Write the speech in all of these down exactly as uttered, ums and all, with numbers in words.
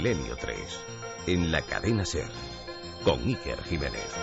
Milenio tres, en la cadena SER, con Iker Jiménez.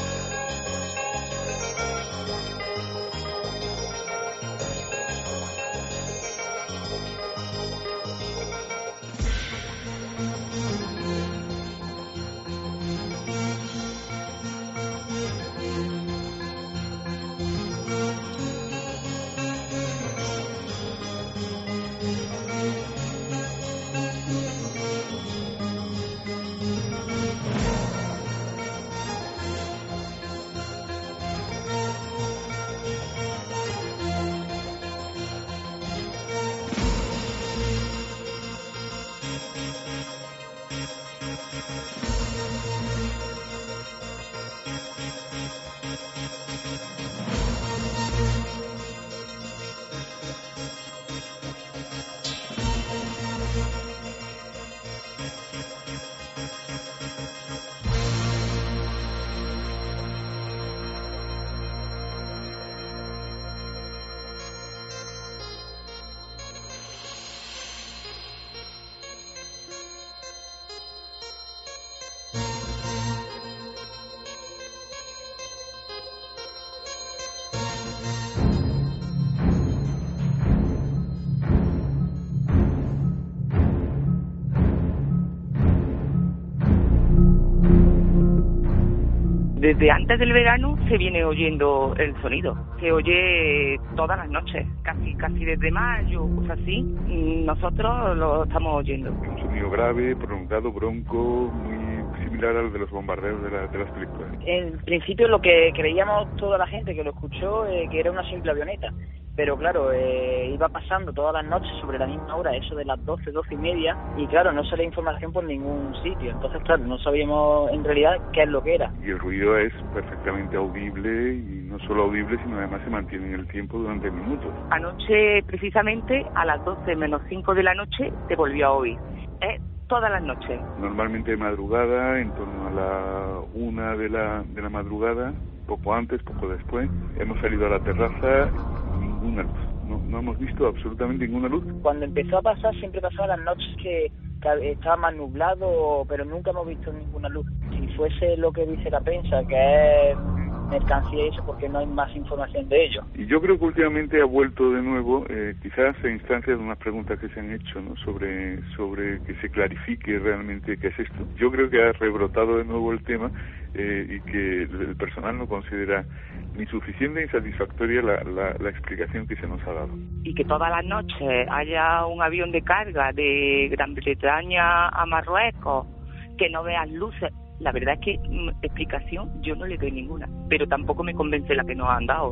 Desde antes del verano se viene oyendo el sonido, se oye todas las noches, casi casi desde mayo, cosas así, nosotros lo estamos oyendo. Un sonido grave, prolongado, bronco, muy similar al de los bombardeos de, la, de las películas. En principio lo que creíamos toda la gente que lo escuchó, eh, que era una simple avioneta. Pero claro, eh, iba pasando todas las noches sobre la misma hora, eso de las doce, doce y media, y claro, no salía información por ningún sitio. Entonces, claro, no sabíamos en realidad qué es lo que era. Y el ruido es perfectamente audible, y no solo audible, sino además se mantiene en el tiempo durante minutos. Anoche, precisamente, a las doce menos cinco de la noche, se volvió a oír. Es todas las noches. Normalmente de madrugada, en torno a la una de la, de la madrugada, poco antes, poco después, hemos salido a la terraza. Ninguna luz, no, no hemos visto absolutamente ninguna luz. Cuando empezó a pasar, siempre pasaba las noches que, que estaba más nublado, pero nunca hemos visto ninguna luz. Si fuese lo que dice la prensa, que es mercancía y eso, porque no hay más información de ello. Y yo creo que últimamente ha vuelto de nuevo, eh, quizás en instancias de unas preguntas que se han hecho, ¿no?, sobre sobre que se clarifique realmente qué es esto. Yo creo que ha rebrotado de nuevo el tema eh, y que el personal no considera ni suficiente ni satisfactoria la, la, la explicación que se nos ha dado. Y que todas las noches haya un avión de carga de Gran Bretaña a Marruecos, que no veas luces. La verdad es que mm, explicación yo no le doy ninguna, pero tampoco me convence la que nos han dado.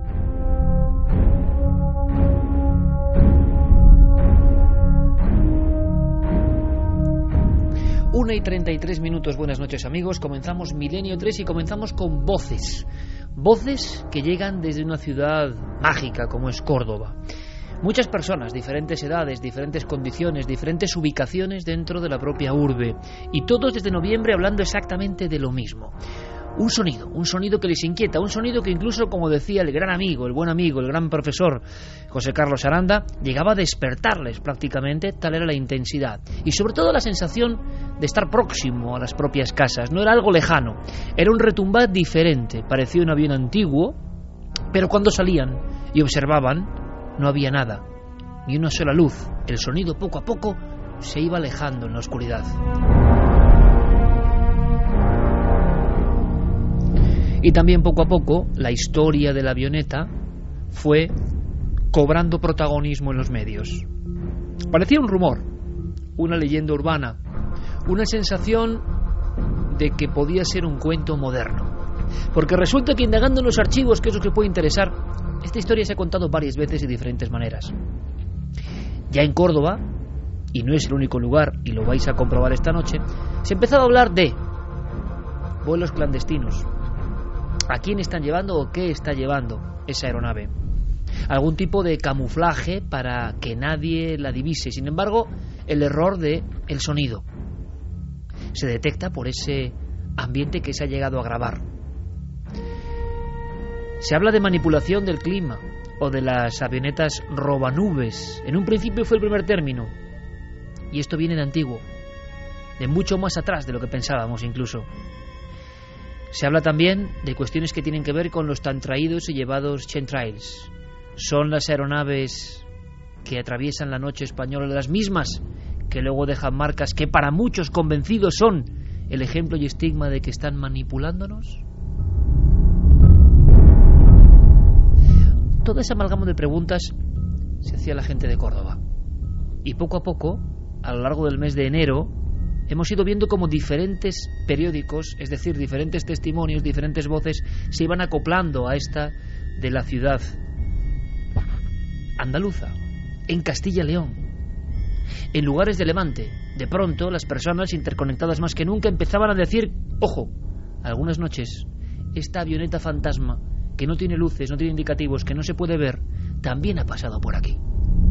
Una y treinta y tres minutos, buenas noches amigos, comenzamos Milenio tres y comenzamos con voces, voces que llegan desde una ciudad mágica como es Córdoba. Muchas personas, diferentes edades, diferentes condiciones, diferentes ubicaciones dentro de la propia urbe, y todos desde noviembre hablando exactamente de lo mismo. Un sonido, un sonido que les inquieta, un sonido que incluso, como decía el gran amigo, el buen amigo, el gran profesor José Carlos Aranda, llegaba a despertarles prácticamente, tal era la intensidad. Y sobre todo la sensación de estar próximo a las propias casas, no era algo lejano, era un retumbar diferente, parecía un avión antiguo, pero cuando salían y observaban, no había nada, ni una sola luz. El sonido poco a poco se iba alejando en la oscuridad. Y también poco a poco la historia de la avioneta fue cobrando protagonismo en los medios. Parecía un rumor, una leyenda urbana, una sensación de que podía ser un cuento moderno. Porque resulta que indagando en los archivos, que es lo que puede interesar, esta historia se ha contado varias veces de diferentes maneras. Ya en Córdoba, y no es el único lugar, y lo vais a comprobar esta noche, se empezaba a hablar de vuelos clandestinos. ¿A quién están llevando o qué está llevando esa aeronave? Algún tipo de camuflaje para que nadie la divise. Sin embargo, el error de el sonido se detecta por ese ambiente que se ha llegado a grabar. Se habla de manipulación del clima o de las avionetas robanubes. En un principio fue el primer término, y esto viene de antiguo. de mucho más atrás de lo que pensábamos incluso. Se habla también de cuestiones que tienen que ver con los tan traídos y llevados chemtrails. Son las aeronaves que atraviesan la noche española las mismas que luego dejan marcas que para muchos convencidos son el ejemplo y estigma de que están manipulándonos. Toda esa amalgama de preguntas se hacía la gente de Córdoba. Y poco a poco, a lo largo del mes de enero, hemos ido viendo cómo diferentes periódicos, es decir, diferentes testimonios, diferentes voces, se iban acoplando a esta de la ciudad andaluza, en Castilla y León, en lugares de Levante. De pronto, las personas, interconectadas más que nunca, empezaban a decir, ojo, algunas noches, esta avioneta fantasma, que no tiene luces, no tiene indicativos, que no se puede ver, también ha pasado por aquí.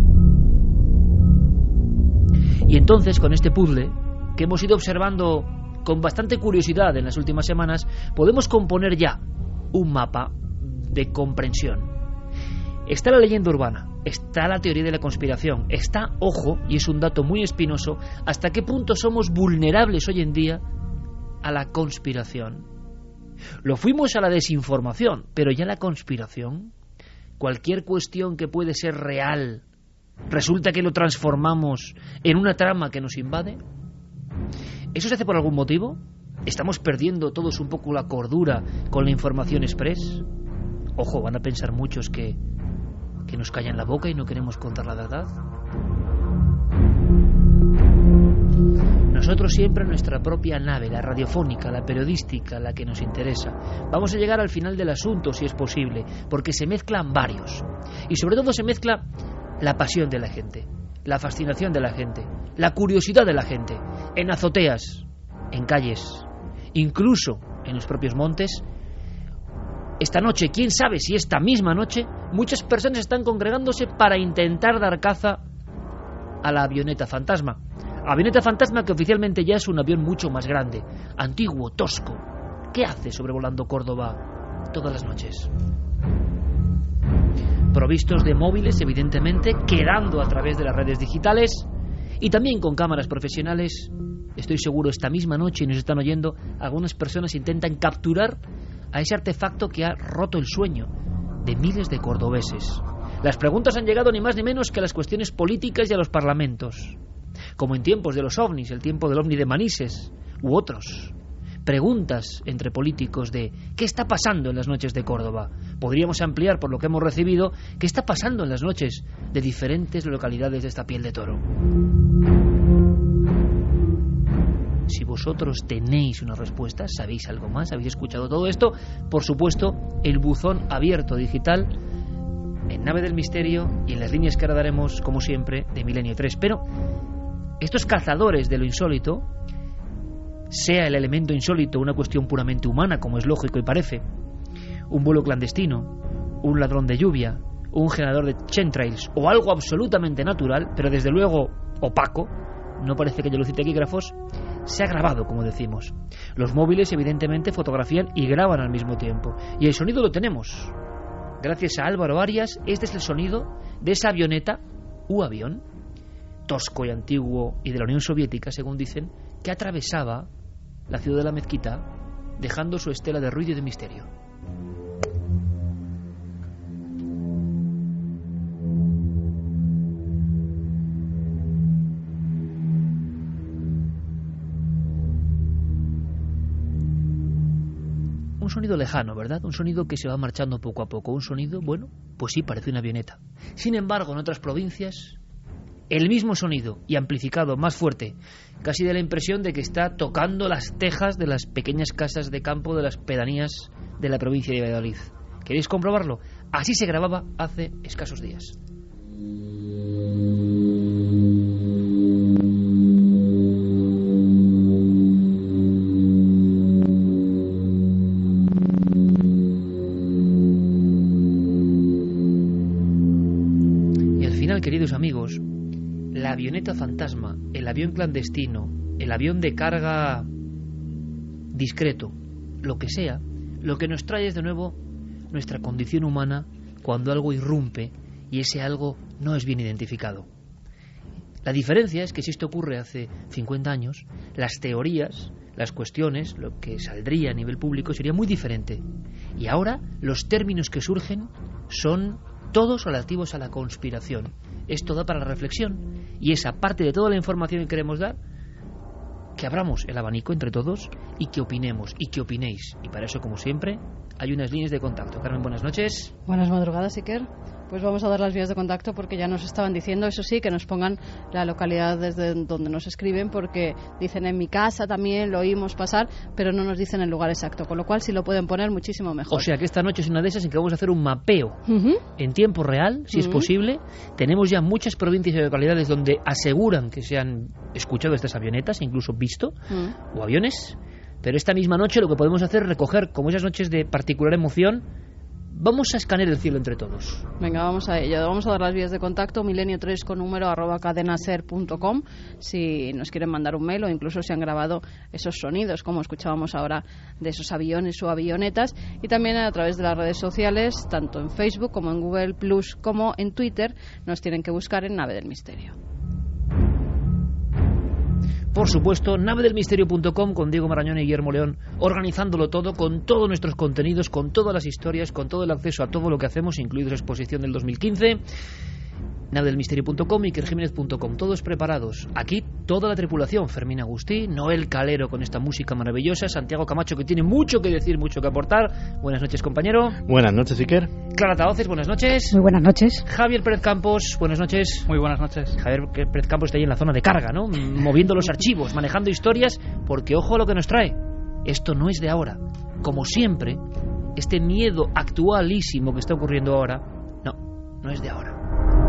Y entonces, con este puzzle que hemos ido observando con bastante curiosidad en las últimas semanas, podemos componer ya un mapa de comprensión. Está la leyenda urbana, está la teoría de la conspiración, está, ojo, y es un dato muy espinoso, hasta qué punto somos vulnerables hoy en día a la conspiración. Lo fuimos a la desinformación, pero ya la conspiración, cualquier cuestión que puede ser real, resulta que lo transformamos en una trama que nos invade. ¿Eso se hace por algún motivo? ¿Estamos perdiendo todos un poco la cordura con la información express? Ojo, van a pensar muchos que, que nos callan la boca y no queremos contar la verdad. Nosotros siempre en nuestra propia nave, la radiofónica, la periodística, la que nos interesa. Vamos a llegar al final del asunto, si es posible, porque se mezclan varios. Y sobre todo se mezcla la pasión de la gente, la fascinación de la gente, la curiosidad de la gente, en azoteas, en calles, incluso en los propios montes. Esta noche, quién sabe si esta misma noche, muchas personas están congregándose para intentar dar caza a la avioneta fantasma. Avioneta fantasma que oficialmente ya es un avión mucho más grande, antiguo, tosco. ¿Qué hace sobrevolando Córdoba todas las noches? Provistos de móviles, evidentemente, quedando a través de las redes digitales y también con cámaras profesionales. Estoy seguro esta misma noche, y nos están oyendo, algunas personas intentan capturar a ese artefacto que ha roto el sueño de miles de cordobeses. Las preguntas han llegado ni más ni menos que a las cuestiones políticas y a los parlamentos, como en tiempos de los ovnis, el tiempo del ovni de Manises u otros. Preguntas entre políticos de ¿qué está pasando en las noches de Córdoba? Podríamos ampliar por lo que hemos recibido ¿qué está pasando en las noches de diferentes localidades de esta piel de toro? Si vosotros tenéis una respuesta, sabéis algo más, habéis escuchado todo esto, por supuesto, el buzón abierto digital en Nave del Misterio y en las líneas que ahora daremos, como siempre, de Milenio tres. Pero estos cazadores de lo insólito, sea el elemento insólito una cuestión puramente humana, como es lógico y parece, un vuelo clandestino, un ladrón de lluvia, un generador de chemtrails o algo absolutamente natural, pero desde luego opaco, no parece que haya luz y taquígrafos, se ha grabado, como decimos. Los móviles evidentemente fotografían y graban al mismo tiempo, y el sonido lo tenemos. Gracias a Álvaro Arias, este es el sonido de esa avioneta u avión tosco y antiguo y de la Unión Soviética, según dicen, que atravesaba la ciudad de la Mezquita, dejando su estela de ruido y de misterio. Un sonido lejano, ¿verdad? Un sonido que se va marchando poco a poco. Un sonido, bueno, pues sí, parece una avioneta. Sin embargo, en otras provincias, el mismo sonido y amplificado, más fuerte, casi da la impresión de que está tocando las tejas de las pequeñas casas de campo de las pedanías de la provincia de Valladolid. ¿Queréis comprobarlo? Así se grababa hace escasos días. Y al final, queridos amigos, la avioneta fantasma, el avión clandestino, el avión de carga discreto, lo que sea, lo que nos trae es de nuevo nuestra condición humana cuando algo irrumpe y ese algo no es bien identificado. La diferencia es que si esto ocurre hace cincuenta años, las teorías, las cuestiones, lo que saldría a nivel público sería muy diferente. Y ahora los términos que surgen son todos relativos a la conspiración. Esto da para la reflexión. Y es aparte de toda la información que queremos dar, que abramos el abanico entre todos y que opinemos y que opinéis. Y para eso, como siempre, hay unas líneas de contacto. Carmen, buenas noches. Buenas madrugadas, Iker. Pues vamos a dar las vías de contacto porque ya nos estaban diciendo, eso sí, que nos pongan la localidad desde donde nos escriben, porque dicen en mi casa también lo oímos pasar, pero no nos dicen el lugar exacto, con lo cual si lo pueden poner muchísimo mejor. O sea que esta noche es una de esas en que vamos a hacer un mapeo uh-huh. en tiempo real, si uh-huh. es posible. Tenemos ya muchas provincias y localidades donde aseguran que se han escuchado estas avionetas, incluso visto, uh-huh. o aviones, pero esta misma noche lo que podemos hacer es recoger, como esas noches de particular emoción, vamos a escanear el cielo entre todos. Venga, vamos a ello. Vamos a dar las vías de contacto, milenio tres con número arroba cadenaser punto com, si nos quieren mandar un mail o incluso si han grabado esos sonidos, como escuchábamos ahora, de esos aviones o avionetas, y también a través de las redes sociales, tanto en Facebook como en Google Plus como en Twitter, nos tienen que buscar en Nave del Misterio. Por supuesto, nave del misterio punto com, con Diego Marañón y Guillermo León, organizándolo todo, con todos nuestros contenidos, con todas las historias, con todo el acceso a todo lo que hacemos, incluido la exposición del dos mil quince. nave del misterio punto com y iker jiménez punto com, todos preparados. Aquí toda la tripulación: Fermín Agustí, Noel Calero con esta música maravillosa, Santiago Camacho, que tiene mucho que decir, mucho que aportar. Buenas noches, compañero. Buenas noches, Iker. Clara Tahoces, buenas noches. Muy buenas noches. Javier Pérez Campos, buenas noches. Muy buenas noches. Javier Pérez Campos está ahí en la zona de carga, ¿no? Moviendo los archivos, manejando historias, porque ojo a lo que nos trae. Esto no es de ahora. Como siempre, este miedo actualísimo que está ocurriendo ahora, no, no es de ahora.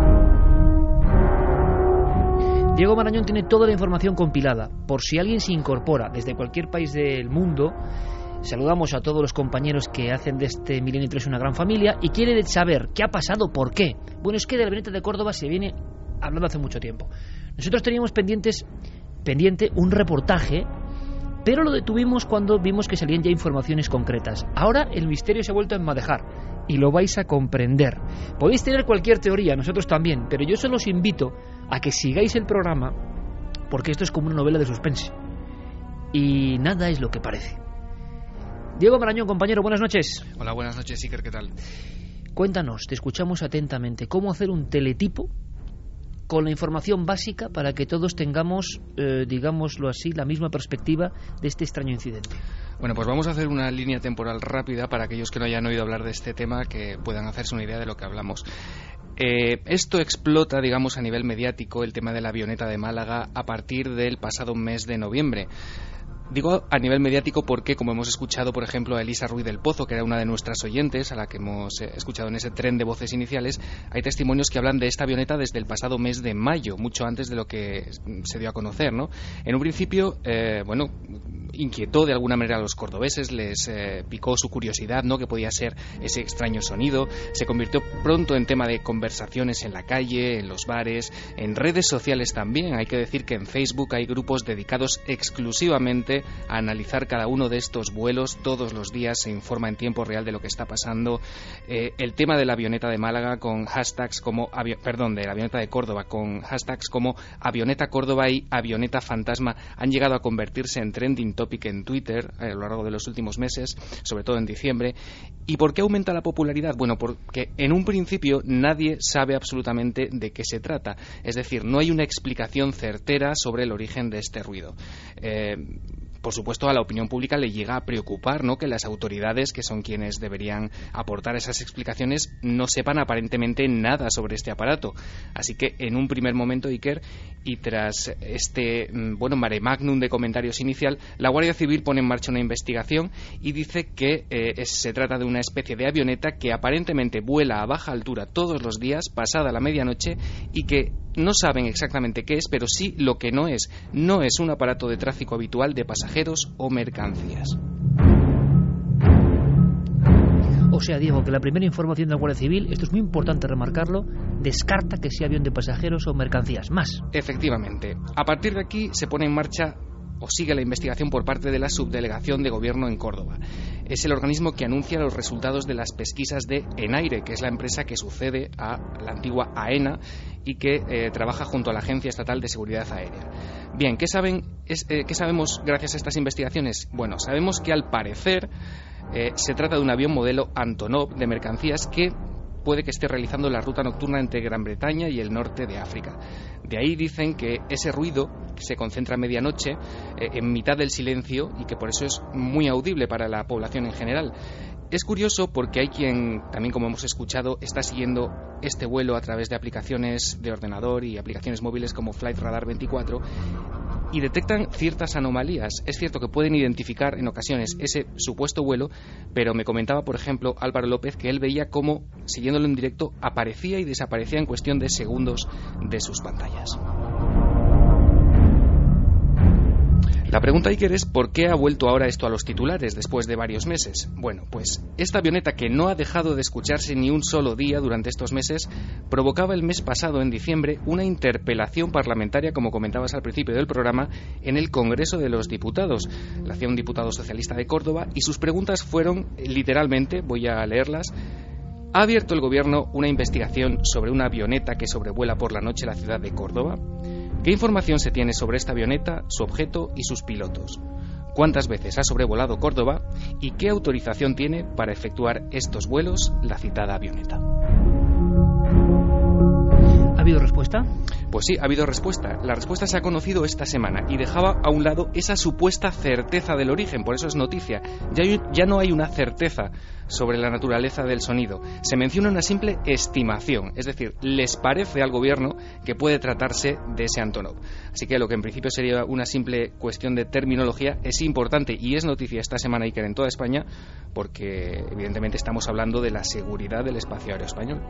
Diego Marañón tiene toda la información compilada. Por si alguien se incorpora desde cualquier país del mundo, saludamos a todos los compañeros que hacen de este Milenio tres una gran familia y quiere saber qué ha pasado, por qué. Bueno, es que de la Avioneta de Córdoba se viene hablando hace mucho tiempo. Nosotros teníamos pendientes, pendiente un reportaje, pero lo detuvimos cuando vimos que salían ya informaciones concretas. Ahora el misterio se ha vuelto a enmadejar y lo vais a comprender. Podéis tener cualquier teoría, nosotros también, pero yo solo os invito a que sigáis el programa, porque esto es como una novela de suspense y nada es lo que parece. Diego Marañón, compañero, buenas noches. Hola, buenas noches, Iker, ¿qué tal? Cuéntanos, te escuchamos atentamente, ¿cómo hacer un teletipo con la información básica para que todos tengamos, eh, digámoslo así, la misma perspectiva de este extraño incidente? Bueno, pues vamos a hacer una línea temporal rápida para aquellos que no hayan oído hablar de este tema, que puedan hacerse una idea de lo que hablamos. Eh, esto explota, digamos, a nivel mediático, el tema de la avioneta de Málaga, a partir del pasado mes de noviembre. Digo a nivel mediático porque, como hemos escuchado, por ejemplo, a Elisa Ruiz del Pozo, que era una de nuestras oyentes, a la que hemos eh, escuchado en ese tren de voces iniciales, hay testimonios que hablan de esta avioneta desde el pasado mes de mayo, mucho antes de lo que se dio a conocer, ¿no? En un principio, eh, bueno, inquietó de alguna manera a los cordobeses, les eh, picó su curiosidad, ¿no?, que podía ser ese extraño sonido. Se convirtió pronto en tema de conversaciones en la calle, en los bares, en redes sociales también. Hay que decir que en Facebook hay grupos dedicados exclusivamente a analizar cada uno de estos vuelos. Todos los días se informa en tiempo real de lo que está pasando. Eh, el tema de la avioneta de Málaga con hashtags como avio, perdón, de la avioneta de Córdoba con hashtags como avioneta Córdoba y avioneta fantasma han llegado a convertirse en trending topic en Twitter a lo largo de los últimos meses, sobre todo en diciembre. ¿Y por qué aumenta la popularidad? Bueno, porque en un principio nadie sabe absolutamente de qué se trata. Es decir, no hay una explicación certera sobre el origen de este ruido. Eh, Por supuesto, a la opinión pública le llega a preocupar, ¿no?, que las autoridades, que son quienes deberían aportar esas explicaciones, no sepan aparentemente nada sobre este aparato. Así que, en un primer momento, Iker, y tras este, bueno, mare magnum de comentarios inicial, la Guardia Civil pone en marcha una investigación y dice que eh, es, se trata de una especie de avioneta que aparentemente vuela a baja altura todos los días, pasada la medianoche, y que no saben exactamente qué es, pero sí lo que no es. No es un aparato de tráfico habitual de pasajeros o mercancías. O sea, Diego, que la primera información de la Guardia Civil, esto es muy importante remarcarlo, descarta que sea avión de pasajeros o mercancías. Más. Efectivamente. A partir de aquí se pone en marcha o sigue la investigación por parte de la Subdelegación de Gobierno en Córdoba. Es el organismo que anuncia los resultados de las pesquisas de Enaire, que es la empresa que sucede a la antigua AENA y que eh, trabaja junto a la Agencia Estatal de Seguridad Aérea. Bien, ¿qué, saben, es, eh, ¿qué sabemos gracias a estas investigaciones? Bueno, sabemos que al parecer eh, se trata de un avión modelo Antonov de mercancías que puede que esté realizando la ruta nocturna entre Gran Bretaña y el norte de África. De ahí dicen que ese ruido que se concentra a medianoche, eh, en mitad del silencio, y que por eso es muy audible para la población en general. Es curioso porque hay quien, también como hemos escuchado, está siguiendo este vuelo a través de aplicaciones de ordenador y aplicaciones móviles como Flight Radar veinticuatro y detectan ciertas anomalías. Es cierto que pueden identificar en ocasiones ese supuesto vuelo, pero me comentaba, por ejemplo, Álvaro López, que él veía cómo, siguiéndolo en directo, aparecía y desaparecía en cuestión de segundos de sus pantallas. La pregunta, Iker, es ¿por qué ha vuelto ahora esto a los titulares después de varios meses? Bueno, pues esta avioneta, que no ha dejado de escucharse ni un solo día durante estos meses, provocaba el mes pasado, en diciembre, una interpelación parlamentaria, como comentabas al principio del programa, en el Congreso de los Diputados. La hacía un diputado socialista de Córdoba y sus preguntas fueron, literalmente, voy a leerlas: ¿ha abierto el Gobierno una investigación sobre una avioneta que sobrevuela por la noche la ciudad de Córdoba? ¿Qué información se tiene sobre esta avioneta, su objeto y sus pilotos? ¿Cuántas veces ha sobrevolado Córdoba? ¿Y qué autorización tiene para efectuar estos vuelos la citada avioneta? ¿Ha habido respuesta? Pues sí, ha habido respuesta. La respuesta se ha conocido esta semana y dejaba a un lado esa supuesta certeza del origen, por eso es noticia. Ya, hay, ya no hay una certeza sobre la naturaleza del sonido. Se menciona una simple estimación, es decir, les parece al gobierno que puede tratarse de ese Antonov. Así que lo que en principio sería una simple cuestión de terminología es importante y es noticia esta semana, Iker, en toda España, porque evidentemente estamos hablando de la seguridad del espacio aéreo español.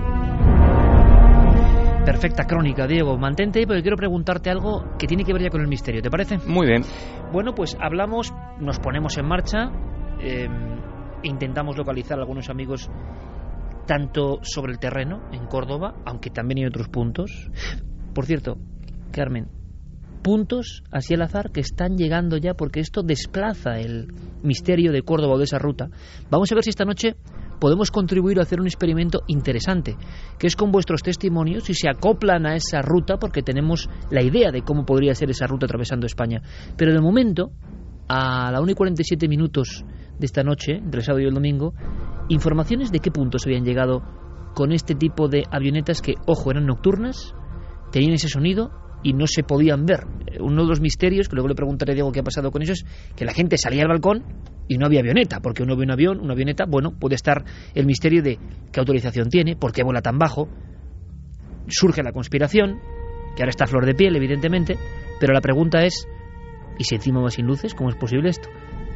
Perfecta crónica, Diego. Mantente ahí porque quiero preguntarte algo que tiene que ver ya con el misterio, ¿te parece? Muy bien. Bueno, pues hablamos, nos ponemos en marcha, eh, intentamos localizar a algunos amigos tanto sobre el terreno, en Córdoba, aunque también hay otros puntos. Por cierto, Carmen, puntos así al azar que están llegando ya, porque esto desplaza el misterio de Córdoba o de esa ruta. Vamos a ver si esta noche podemos contribuir a hacer un experimento interesante, que es con vuestros testimonios, si se acoplan a esa ruta, porque tenemos la idea de cómo podría ser esa ruta atravesando España. Pero de momento, a la una y cuarenta y siete minutos de esta noche, entre el sábado y el domingo, informaciones de qué puntos habían llegado con este tipo de avionetas que, ojo, eran nocturnas, tenían ese sonido y no se podían ver. Uno de los misterios, que luego le preguntaré a Diego qué ha pasado con eso, es que la gente salía al balcón y no había avioneta, porque uno ve un avión, una avioneta, bueno, puede estar el misterio de qué autorización tiene, por qué vuela tan bajo. Surge la conspiración, que ahora está a flor de piel, evidentemente, pero la pregunta es, ¿y si encima va sin luces? ¿Cómo es posible esto?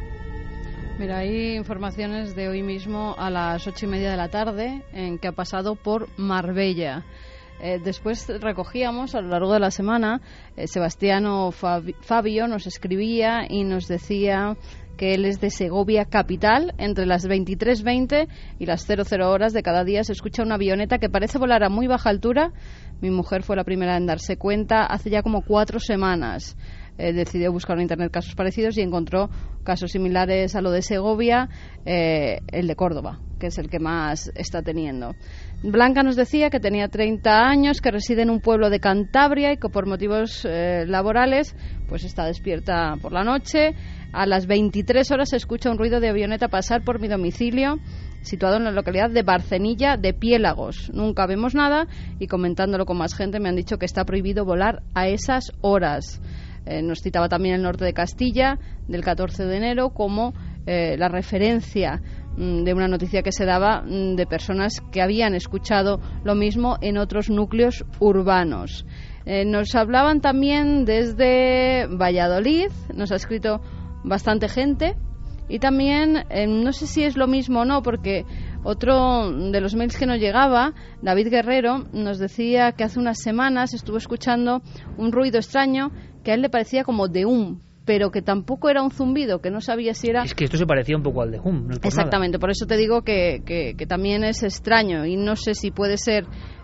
Mira, hay informaciones de hoy mismo a las ocho y media de la tarde en que ha pasado por Marbella. Eh, después recogíamos a lo largo de la semana, eh, Sebastiano Fabi- Fabio nos escribía y nos decía que él es de Segovia capital. Entre las veintitrés veinte y las cero cero horas de cada día se escucha una avioneta que parece volar a muy baja altura. Mi mujer fue la primera en darse cuenta hace ya como cuatro semanas. Eh, decidió buscar en internet casos parecidos y encontró casos similares a lo de Segovia, eh, el de Córdoba, que es el que más está teniendo. Blanca nos decía que tenía treinta años, que reside en un pueblo de Cantabria y que por motivos eh, laborales pues está despierta por la noche. A las veintitrés horas se escucha un ruido de avioneta pasar por mi domicilio, situado en la localidad de Barcenilla de Piélagos. Nunca vemos nada y comentándolo con más gente me han dicho que está prohibido volar a esas horas. Eh, nos citaba también el norte de Castilla, del catorce de enero, como eh, la referencia mm, de una noticia que se daba mm, de personas que habían escuchado lo mismo en otros núcleos urbanos. Eh, nos hablaban también desde Valladolid, nos ha escrito bastante gente, y también, eh, no sé si es lo mismo o no, porque otro de los mails que nos llegaba, David Guerrero, nos decía que hace unas semanas estuvo escuchando un ruido extraño que a él le parecía como de hum, pero que tampoco era un zumbido, que no sabía si era... Es que esto se parecía un poco al de hum, no es por Exactamente, nada. Por eso te digo que, que, que también es extraño y no sé si puede ser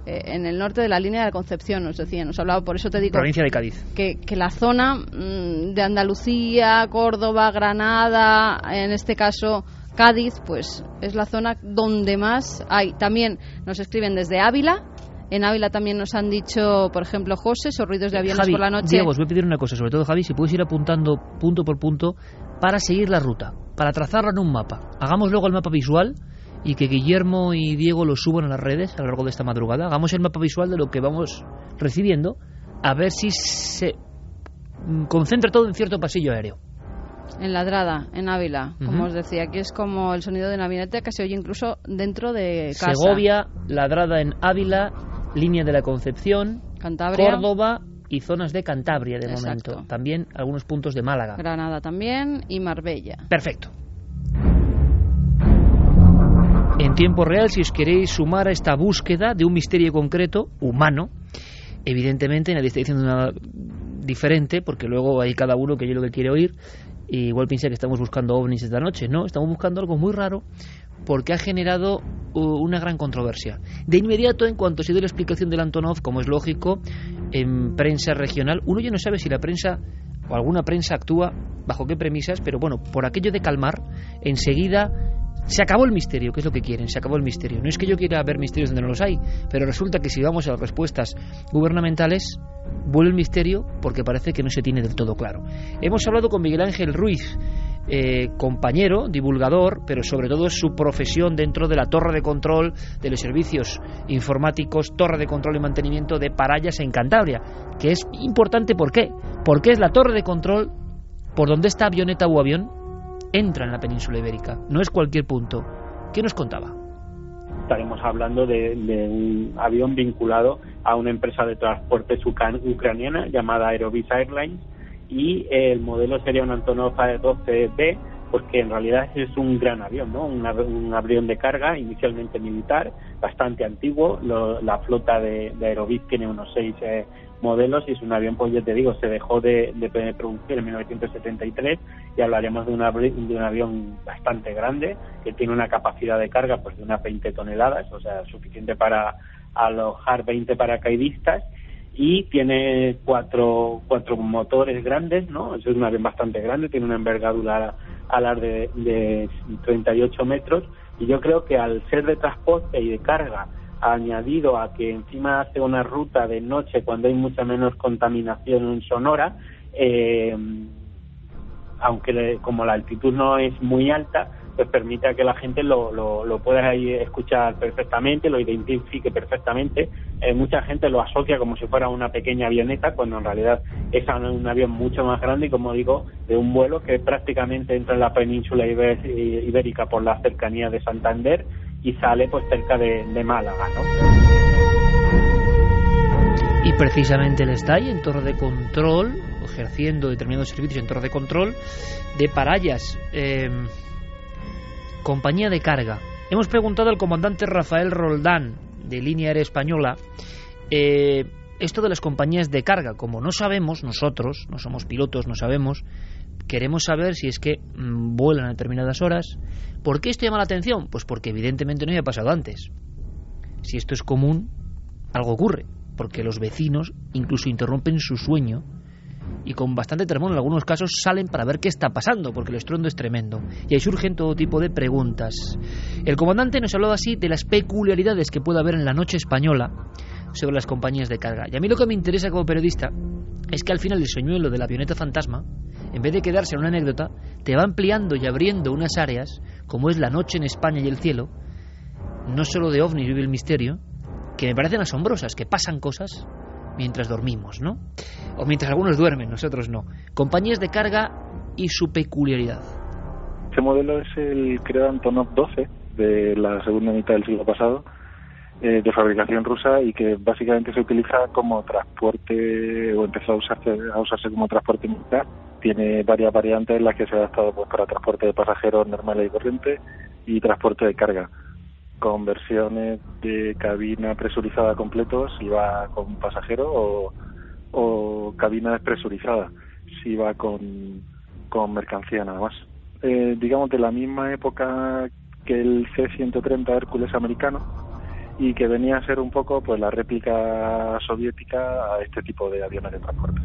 eh, en el norte de la línea de la Concepción, nos decía, nos hablaba, por eso te digo... Provincia de Cádiz. Que, que la zona mmm, de Andalucía, Córdoba, Granada, en este caso Cádiz, pues es la zona donde más hay. También nos escriben desde Ávila. En Ávila también nos han dicho, por ejemplo, José, esos ruidos de aviones Javi, por la noche. Diego, os voy a pedir una cosa, sobre todo Javi, si puedes ir apuntando punto por punto para seguir la ruta, para trazarla en un mapa. Hagamos luego el mapa visual y que Guillermo y Diego lo suban a las redes a lo largo de esta madrugada. Hagamos el mapa visual de lo que vamos recibiendo, a ver si se concentra todo en cierto pasillo aéreo. En Ladrada, en Ávila, Uh-huh. como os decía, aquí es como el sonido de una avioneta que se oye incluso dentro de casa. Segovia, Ladrada en Ávila, línea de la Concepción, Cantabria, Córdoba y zonas de Cantabria de Exacto. momento. También algunos puntos de Málaga. Granada también y Marbella. Perfecto. En tiempo real, si os queréis sumar a esta búsqueda de un misterio concreto, humano, evidentemente nadie está diciendo nada diferente, porque luego hay cada uno que oye lo que quiere oír, y igual piensa que estamos buscando ovnis esta noche. No, estamos buscando algo muy raro, porque ha generado uh, una gran controversia. De inmediato, en cuanto se dio la explicación del Antonov, como es lógico, en prensa regional, uno ya no sabe si la prensa o alguna prensa actúa bajo qué premisas, pero bueno, por aquello de calmar, enseguida se acabó el misterio, que es lo que quieren, se acabó el misterio. No es que yo quiera ver misterios donde no los hay, pero resulta que si vamos a las respuestas gubernamentales, vuelve el misterio porque parece que no se tiene del todo claro. Hemos hablado con Miguel Ángel Ruiz, eh, compañero, divulgador, pero sobre todo es su profesión dentro de la torre de control de los servicios informáticos, torre de control y mantenimiento de Parallas en Cantabria, que es importante. ¿Por qué? Porque es la torre de control por donde esta avioneta u avión entra en la península ibérica, no es cualquier punto. ¿Qué nos contaba? Estaremos hablando de, de un avión vinculado a una empresa de transportes ucraniana llamada Aerovis Airlines, y el modelo sería un Antonov A doce B, porque en realidad es un gran avión, ¿no? Un, un avión de carga inicialmente militar, bastante antiguo. Lo, la flota de, de Aerovis tiene unos seis eh, modelos, y es un avión, pues ya te digo, se dejó de, de producir en mil novecientos setenta y tres, y hablaremos de, una, de un avión bastante grande que tiene una capacidad de carga pues de unas veinte toneladas, o sea, suficiente para alojar veinte paracaidistas, y tiene cuatro cuatro motores grandes, ¿no? Es un avión bastante grande, tiene una envergadura alar de, de treinta y ocho metros, y yo creo que al ser de transporte y de carga, añadido a que encima hace una ruta de noche cuando hay mucha menos contaminación sonora, eh, aunque le, como la altitud no es muy alta, pues permite a que la gente lo, lo, lo pueda ahí escuchar perfectamente, lo identifique perfectamente. Eh, mucha gente lo asocia como si fuera una pequeña avioneta, cuando en realidad es un avión mucho más grande, y como digo, de un vuelo que prácticamente entra en la península ibérica por la cercanía de Santander y sale pues cerca de, de Málaga, ¿no? Y precisamente él está ahí en torre de control, ejerciendo determinados servicios en torre de control de Parallas, eh, compañía de carga. Hemos preguntado al comandante Rafael Roldán, de Línea Aérea Española, eh, esto de las compañías de carga. Como no sabemos, nosotros, no somos pilotos, no sabemos, queremos saber si es que mmm, vuelan a determinadas horas. ¿Por qué esto llama la atención? Pues porque evidentemente no había pasado antes. Si esto es común, algo ocurre, porque los vecinos incluso interrumpen su sueño y con bastante tremor en algunos casos salen para ver qué está pasando, porque el estruendo es tremendo, y ahí surgen todo tipo de preguntas. El comandante nos habló así de las peculiaridades que puede haber en la noche española sobre las compañías de carga. Y a mí lo que me interesa como periodista es que al final el soñuelo de la avioneta fantasma, en vez de quedarse en una anécdota, te va ampliando y abriendo unas áreas, como es la noche en España y el cielo, no solo de ovnis vive el misterio, que me parecen asombrosas, que pasan cosas mientras dormimos, ¿no? O mientras algunos duermen, nosotros no. Compañías de carga y su peculiaridad. Este modelo es el creo Antonov doce de la segunda mitad del siglo pasado, eh, de fabricación rusa, y que básicamente se utiliza como transporte, o empezó a usarse, a usarse como transporte militar. Tiene varias variantes en las que se ha adaptado pues para transporte de pasajeros normales y corrientes y transporte de carga, con versiones de cabina presurizada completos si va con pasajero, o, o cabina despresurizada si va con, con mercancía nada más. Eh, digamos de la misma época que el C ciento treinta Hércules americano, y que venía a ser un poco pues la réplica soviética a este tipo de aviones de transporte.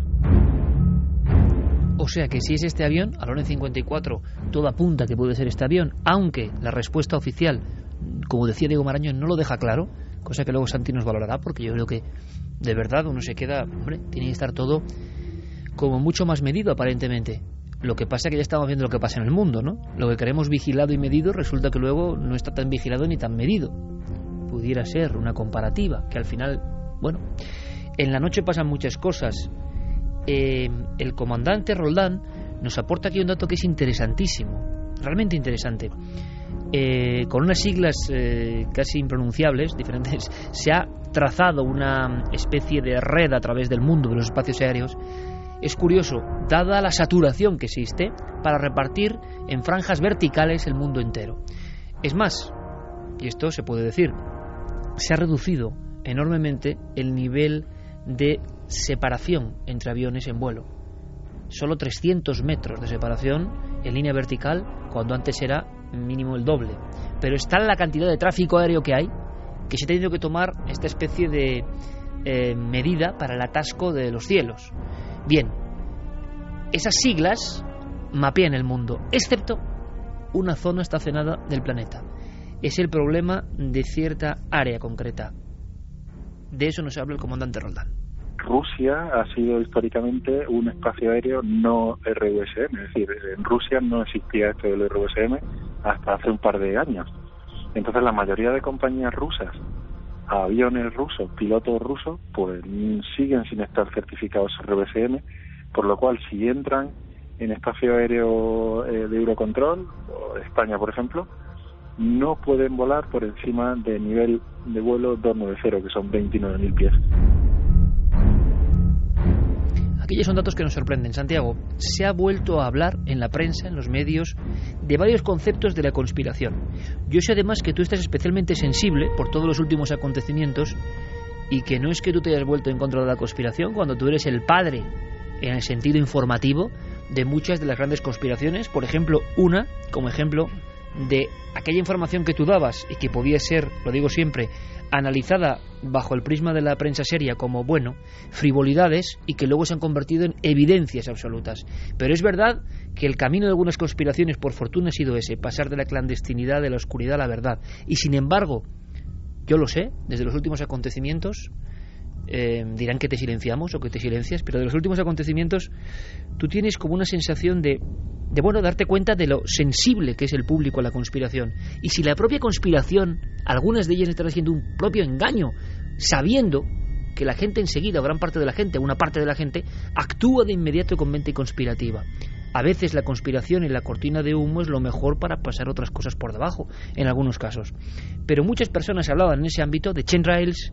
O sea que si es este avión, Alone cincuenta y cuatro, todo apunta que puede ser este avión, aunque la respuesta oficial, como decía Diego Marañón, no lo deja claro, cosa que luego Santi nos valorará, porque yo creo que de verdad uno se queda, hombre, tiene que estar todo como mucho más medido aparentemente. Lo que pasa es que ya estamos viendo lo que pasa en el mundo, ¿no? Lo que queremos vigilado y medido resulta que luego no está tan vigilado ni tan medido. Pudiera ser una comparativa, que al final, bueno, en la noche pasan muchas cosas. Eh, el comandante Roldán nos aporta aquí un dato que es interesantísimo, realmente interesante. Eh, con unas siglas eh, casi impronunciables, diferentes, se ha trazado una especie de red a través del mundo de los espacios aéreos. Es curioso, dada la saturación que existe, para repartir en franjas verticales el mundo entero. Es más, y esto se puede decir, se ha reducido enormemente el nivel de separación entre aviones en vuelo. Solo trescientos metros de separación en línea vertical, cuando antes era mínimo el doble. Pero está la cantidad de tráfico aéreo que hay, que se ha tenido que tomar esta especie de eh, medida para el atasco de los cielos. Bien, esas siglas mapean el mundo, excepto una zona estacionada del planeta. Es el problema de cierta área concreta. De eso nos habla el comandante Roldán. Rusia ha sido históricamente un espacio aéreo no R U S M, es decir, en Rusia no existía esto del R U S M hasta hace un par de años. Entonces la mayoría de compañías rusas, aviones rusos, pilotos rusos, pues siguen sin estar certificados R U S M, por lo cual si entran en espacio aéreo eh, de Eurocontrol, o España por ejemplo, no pueden volar por encima del nivel de vuelo doscientos noventa, que son veintinueve mil pies. Aquellos son datos que nos sorprenden. Santiago, se ha vuelto a hablar en la prensa, en los medios, de varios conceptos de la conspiración. Yo sé además que tú estás especialmente sensible por todos los últimos acontecimientos y que no es que tú te hayas vuelto en contra de la conspiración cuando tú eres el padre, en el sentido informativo, de muchas de las grandes conspiraciones. Por ejemplo, una, como ejemplo, de aquella información que tú dabas y que podía ser, lo digo siempre, analizada bajo el prisma de la prensa seria como, bueno, frivolidades, y que luego se han convertido en evidencias absolutas. Pero es verdad que el camino de algunas conspiraciones, por fortuna, ha sido ese, pasar de la clandestinidad, de la oscuridad a la verdad. Y sin embargo, yo lo sé, desde los últimos acontecimientos, eh, dirán que te silenciamos o que te silencias, pero de los últimos acontecimientos tú tienes como una sensación de de bueno, darte cuenta de lo sensible que es el público a la conspiración. Y si la propia conspiración, algunas de ellas están haciendo un propio engaño, sabiendo que la gente enseguida, o gran parte de la gente, una parte de la gente, actúa de inmediato con mente conspirativa. A veces la conspiración y la cortina de humo es lo mejor para pasar otras cosas por debajo, en algunos casos. Pero muchas personas hablaban en ese ámbito de chemtrails,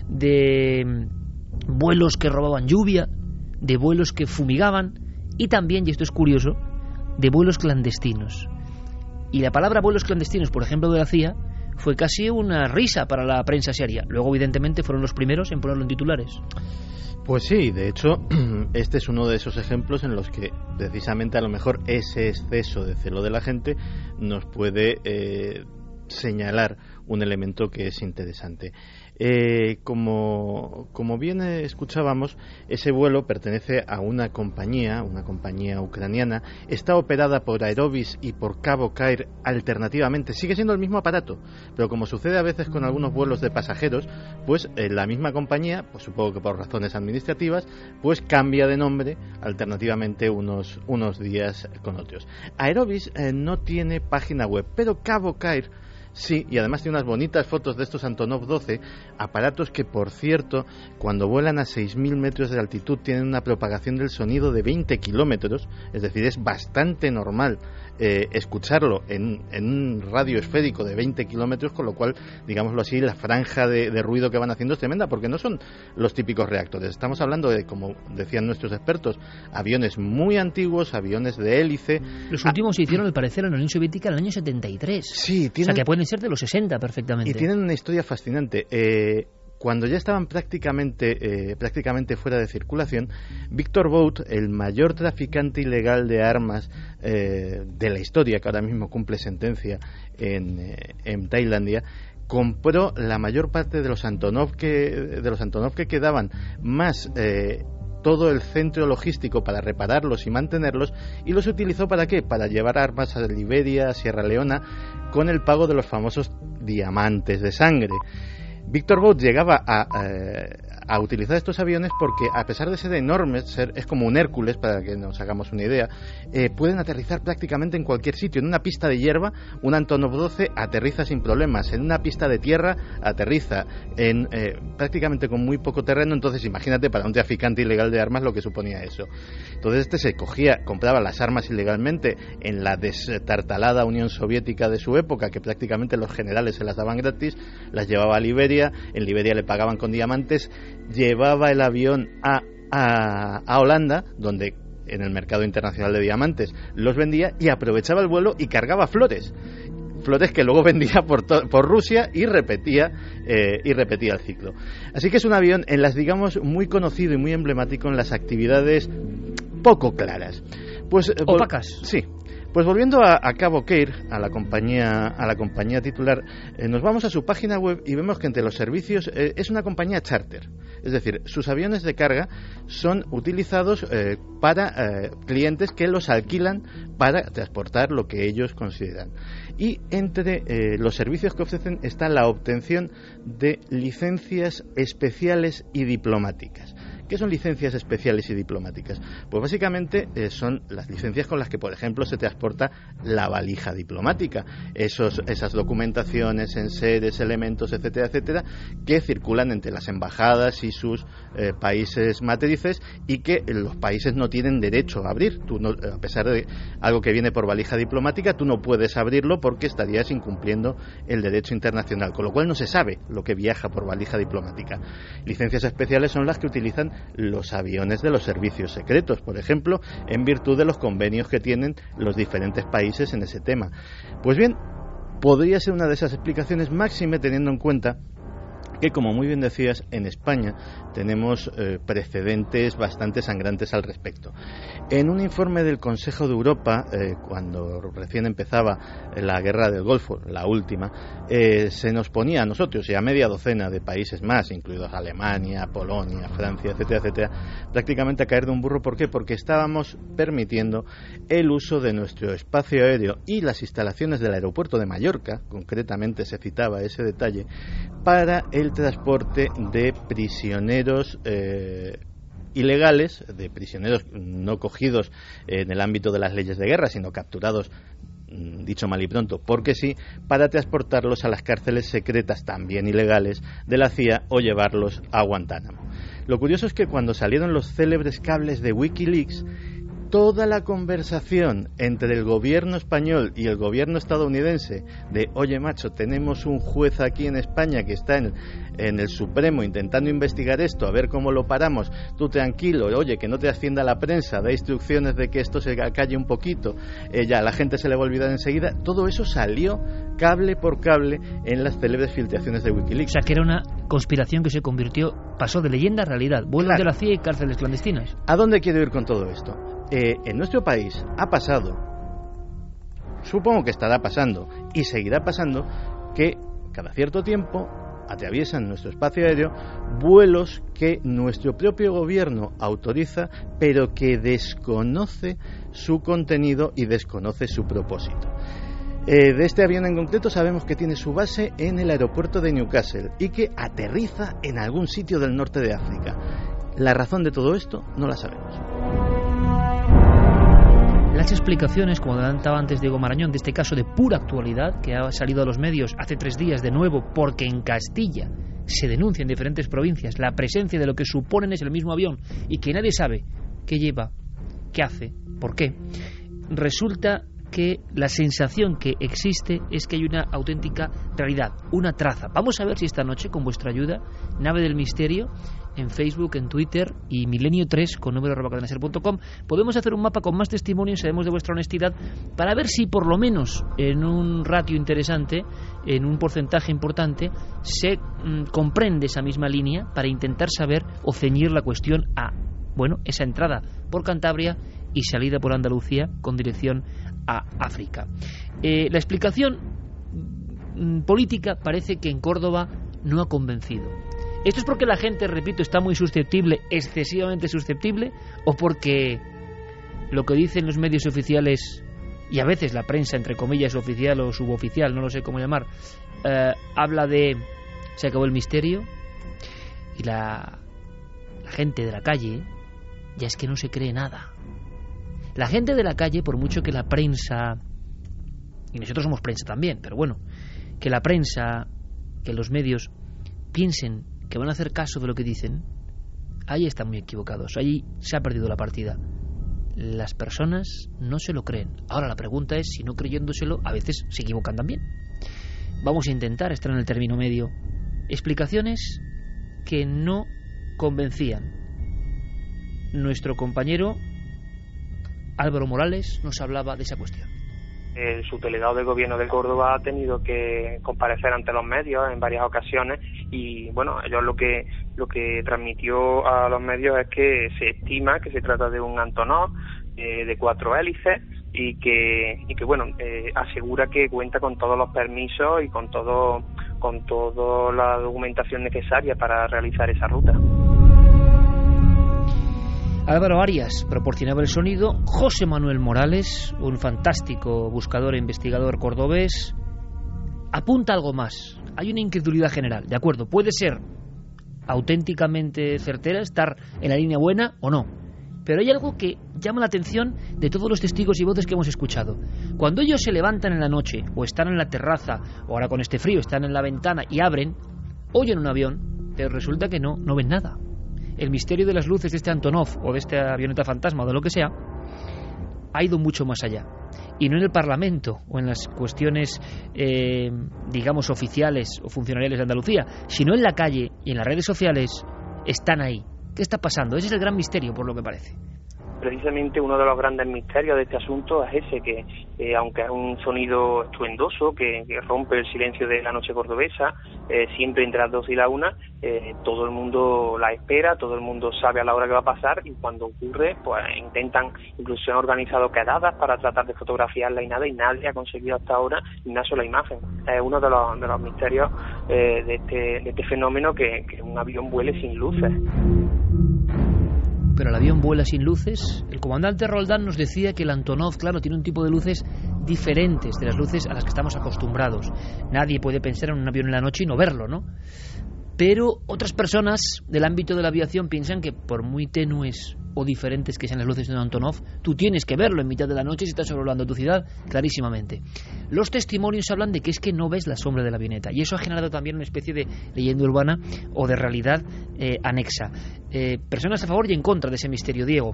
de vuelos que robaban lluvia, de vuelos que fumigaban, y también, y esto es curioso, de vuelos clandestinos. Y la palabra vuelos clandestinos, por ejemplo, de la C I A, fue casi una risa para la prensa seria. Luego, evidentemente, fueron los primeros en ponerlo en titulares. Pues sí, de hecho, este es uno de esos ejemplos en los que precisamente a lo mejor ese exceso de celo de la gente nos puede eh, señalar un elemento que es interesante. Eh, como, como bien escuchábamos, ese vuelo pertenece a una compañía, una compañía ucraniana, está operada por Aerobis y por Cabo Cair alternativamente, sigue siendo el mismo aparato, pero como sucede a veces con algunos vuelos de pasajeros, pues eh, la misma compañía, pues supongo que por razones administrativas, pues cambia de nombre alternativamente unos, unos días con otros. Aerobis eh, no tiene página web, pero Cabo Cair sí, y además tiene unas bonitas fotos de estos Antonov doce, aparatos que, por cierto, cuando vuelan a seis mil metros de altitud tienen una propagación del sonido de veinte kilómetros, es decir, es bastante normal eh, escucharlo en, en un radio esférico de veinte kilómetros, con lo cual, digámoslo así, la franja de, de ruido que van haciendo es tremenda, porque no son los típicos reactores. Estamos hablando de, como decían nuestros expertos, aviones muy antiguos, aviones de hélice. Los últimos ah, se hicieron, al parecer, en la Unión Soviética en el año setenta y tres. Sí, tienen... O sea, que pueden ser de los sesenta perfectamente. Y tienen una historia fascinante. Eh, cuando ya estaban prácticamente, eh, prácticamente fuera de circulación, Victor Bout, el mayor traficante ilegal de armas eh, de la historia, que ahora mismo cumple sentencia en, eh, en Tailandia, compró la mayor parte de los Antonov que, de los Antonov que quedaban, más eh, todo el centro logístico para repararlos y mantenerlos, y los utilizó ¿para qué? Para llevar armas a Liberia, a Sierra Leona, con el pago de los famosos diamantes de sangre. Victor Bout llegaba a, eh, a utilizar estos aviones porque, a pesar de ser enormes, ser, es como un Hércules, para que nos hagamos una idea, eh, pueden aterrizar prácticamente en cualquier sitio. En una pista de hierba, un Antonov doce aterriza sin problemas. En una pista de tierra, aterriza en eh, prácticamente con muy poco terreno. Entonces, imagínate para un traficante ilegal de armas lo que suponía eso. Entonces, este se cogía, compraba las armas ilegalmente en la destartalada Unión Soviética de su época, que prácticamente los generales se las daban gratis, las llevaba a Liberia. En Liberia le pagaban con diamantes, llevaba el avión a, a, a Holanda, donde en el mercado internacional de diamantes los vendía, y aprovechaba el vuelo y cargaba flores flores que luego vendía por, to- por Rusia y repetía eh, y repetía el ciclo. Así que es un avión en las, digamos, muy conocido y muy emblemático en las actividades poco claras. Pues, eh, opacas. Vol- sí. Pues volviendo a, a Cabo Cair, a la compañía, a la compañía titular, eh, nos vamos a su página web y vemos que entre los servicios eh, es una compañía charter. Es decir, sus aviones de carga son utilizados eh, para eh, clientes que los alquilan para transportar lo que ellos consideran. Y entre eh, los servicios que ofrecen está la obtención de licencias especiales y diplomáticas. ¿Qué son licencias especiales y diplomáticas? Pues básicamente eh, son las licencias con las que, por ejemplo, se transporta la valija diplomática, esos, esas documentaciones, enseres, elementos, etcétera, etcétera, que circulan entre las embajadas y sus eh, países matrices y que los países no tienen derecho a abrir. Tú no, a pesar de algo que viene por valija diplomática, tú no puedes abrirlo porque estarías incumpliendo el derecho internacional, con lo cual no se sabe lo que viaja por valija diplomática. Licencias especiales son las que utilizan los aviones de los servicios secretos, por ejemplo, en virtud de los convenios que tienen los diferentes países en ese tema. Pues bien, podría ser una de esas explicaciones, máxime teniendo en cuenta que, como muy bien decías, en España tenemos eh, precedentes bastante sangrantes al respecto. En un informe del Consejo de Europa, eh, cuando recién empezaba la guerra del Golfo, la última, eh, se nos ponía a nosotros y a media docena de países más, incluidos Alemania, Polonia, Francia, etcétera, etcétera, prácticamente a caer de un burro. ¿Por qué? Porque estábamos permitiendo el uso de nuestro espacio aéreo y las instalaciones del aeropuerto de Mallorca, concretamente se citaba ese detalle, para el transporte de prisioneros eh, ilegales, de prisioneros no cogidos en el ámbito de las leyes de guerra, sino capturados, dicho mal y pronto, porque sí, para transportarlos a las cárceles secretas, también ilegales, de la C I A o llevarlos a Guantánamo. Lo curioso es que cuando salieron los célebres cables de Wikileaks, toda la conversación entre el gobierno español y el gobierno estadounidense de, oye macho, tenemos un juez aquí en España que está en, en el Supremo intentando investigar esto, a ver cómo lo paramos, tú tranquilo, oye, que no te ascienda la prensa, da instrucciones de que esto se calle un poquito, eh, ya la gente se le va a olvidar enseguida. Todo eso salió cable por cable en las célebres filtraciones de Wikileaks. O sea, que era una conspiración que se convirtió, pasó de leyenda a realidad, vuelos Claro. de la C I A y cárceles clandestinas. ¿A dónde quiero ir con todo esto? Eh, en nuestro país ha pasado, supongo que estará pasando y seguirá pasando, que cada cierto tiempo atraviesan nuestro espacio aéreo vuelos que nuestro propio gobierno autoriza, pero que desconoce su contenido y desconoce su propósito. Eh, de este avión en concreto sabemos que tiene su base en el aeropuerto de Newcastle y que aterriza en algún sitio del norte de África. La razón de todo esto no la sabemos. Las explicaciones, como adelantaba antes Diego Marañón, de este caso de pura actualidad que ha salido a los medios hace tres días de nuevo, porque en Castilla se denuncia en diferentes provincias la presencia de lo que suponen es el mismo avión y que nadie sabe qué lleva, qué hace, por qué. Resulta que la sensación que existe es que hay una auténtica realidad, una traza. Vamos a ver si esta noche, con vuestra ayuda, Nave del Misterio, en Facebook, en Twitter y Milenio tres con número arroba cadena ser punto com, podemos hacer un mapa con más testimonios, sabemos de vuestra honestidad, para ver si por lo menos en un ratio interesante, en un porcentaje importante, se mmm, comprende esa misma línea para intentar saber o ceñir la cuestión a, bueno, esa entrada por Cantabria y salida por Andalucía con dirección a África. Eh, la explicación mm, política parece que en Córdoba no ha convencido. ¿Esto es porque la gente, repito, está muy susceptible, excesivamente susceptible, o porque lo que dicen los medios oficiales y a veces la prensa, entre comillas, oficial o suboficial, no lo sé cómo llamar, eh, habla de se acabó el misterio y la, la gente de la calle ya es que no se cree nada? La gente de la calle, por mucho que la prensa, y nosotros somos prensa también, pero bueno, que la prensa, que los medios piensen que van a hacer caso de lo que dicen, ahí están muy equivocados, ahí se ha perdido la partida. Las personas no se lo creen. Ahora la pregunta es si no creyéndoselo a veces se equivocan también. Vamos a intentar estar en el término medio. Explicaciones que no convencían. Nuestro compañero Álvaro Morales nos hablaba de esa cuestión. El subdelegado del gobierno de Córdoba ha tenido que comparecer ante los medios en varias ocasiones y bueno, ellos lo que lo que transmitió a los medios es que se estima que se trata de un Antonov eh, de cuatro hélices y que y que bueno eh, asegura que cuenta con todos los permisos y con todo con toda la documentación necesaria para realizar esa ruta. Álvaro Arias proporcionaba el sonido. José Manuel Morales, un fantástico buscador e investigador cordobés, apunta algo más. Hay una incredulidad general, de acuerdo, puede ser auténticamente certera, estar en la línea buena o no, pero hay algo que llama la atención de todos los testigos y voces que hemos escuchado. Cuando ellos se levantan en la noche o están en la terraza o ahora con este frío están en la ventana y abren, oyen un avión, pero resulta que no, no ven nada. El misterio de las luces de este Antonov o de esta avioneta fantasma o de lo que sea ha ido mucho más allá. Y no en el Parlamento o en las cuestiones, eh, digamos, oficiales o funcionariales de Andalucía, sino en la calle y en las redes sociales están ahí. ¿Qué está pasando? Ese es el gran misterio, por lo que parece. Precisamente uno de los grandes misterios de este asunto es ese, que eh, aunque es un sonido estruendoso que, que rompe el silencio de la noche cordobesa, eh, siempre entre las dos y la una, eh, todo el mundo la espera, todo el mundo sabe a la hora que va a pasar y cuando ocurre, pues intentan, incluso han organizado quedadas para tratar de fotografiarla y nada, y nadie ha conseguido hasta ahora ni una sola imagen. Es uno de los, de los misterios eh, de, este, de este fenómeno, que, que un avión vuele sin luces. Pero el avión vuela sin luces. El comandante Roldán nos decía que el Antonov, claro, tiene un tipo de luces diferentes de las luces a las que estamos acostumbrados. Nadie puede pensar en un avión en la noche y no verlo, ¿no? Pero otras personas del ámbito de la aviación piensan que por muy tenues o diferentes que sean las luces de un Antonov, tú tienes que verlo en mitad de la noche si estás sobrevolando tu ciudad, clarísimamente. Los testimonios hablan de que es que no ves la sombra de la avioneta, y eso ha generado también una especie de leyenda urbana o de realidad eh, anexa. Eh, personas a favor y en contra de ese misterio, Diego.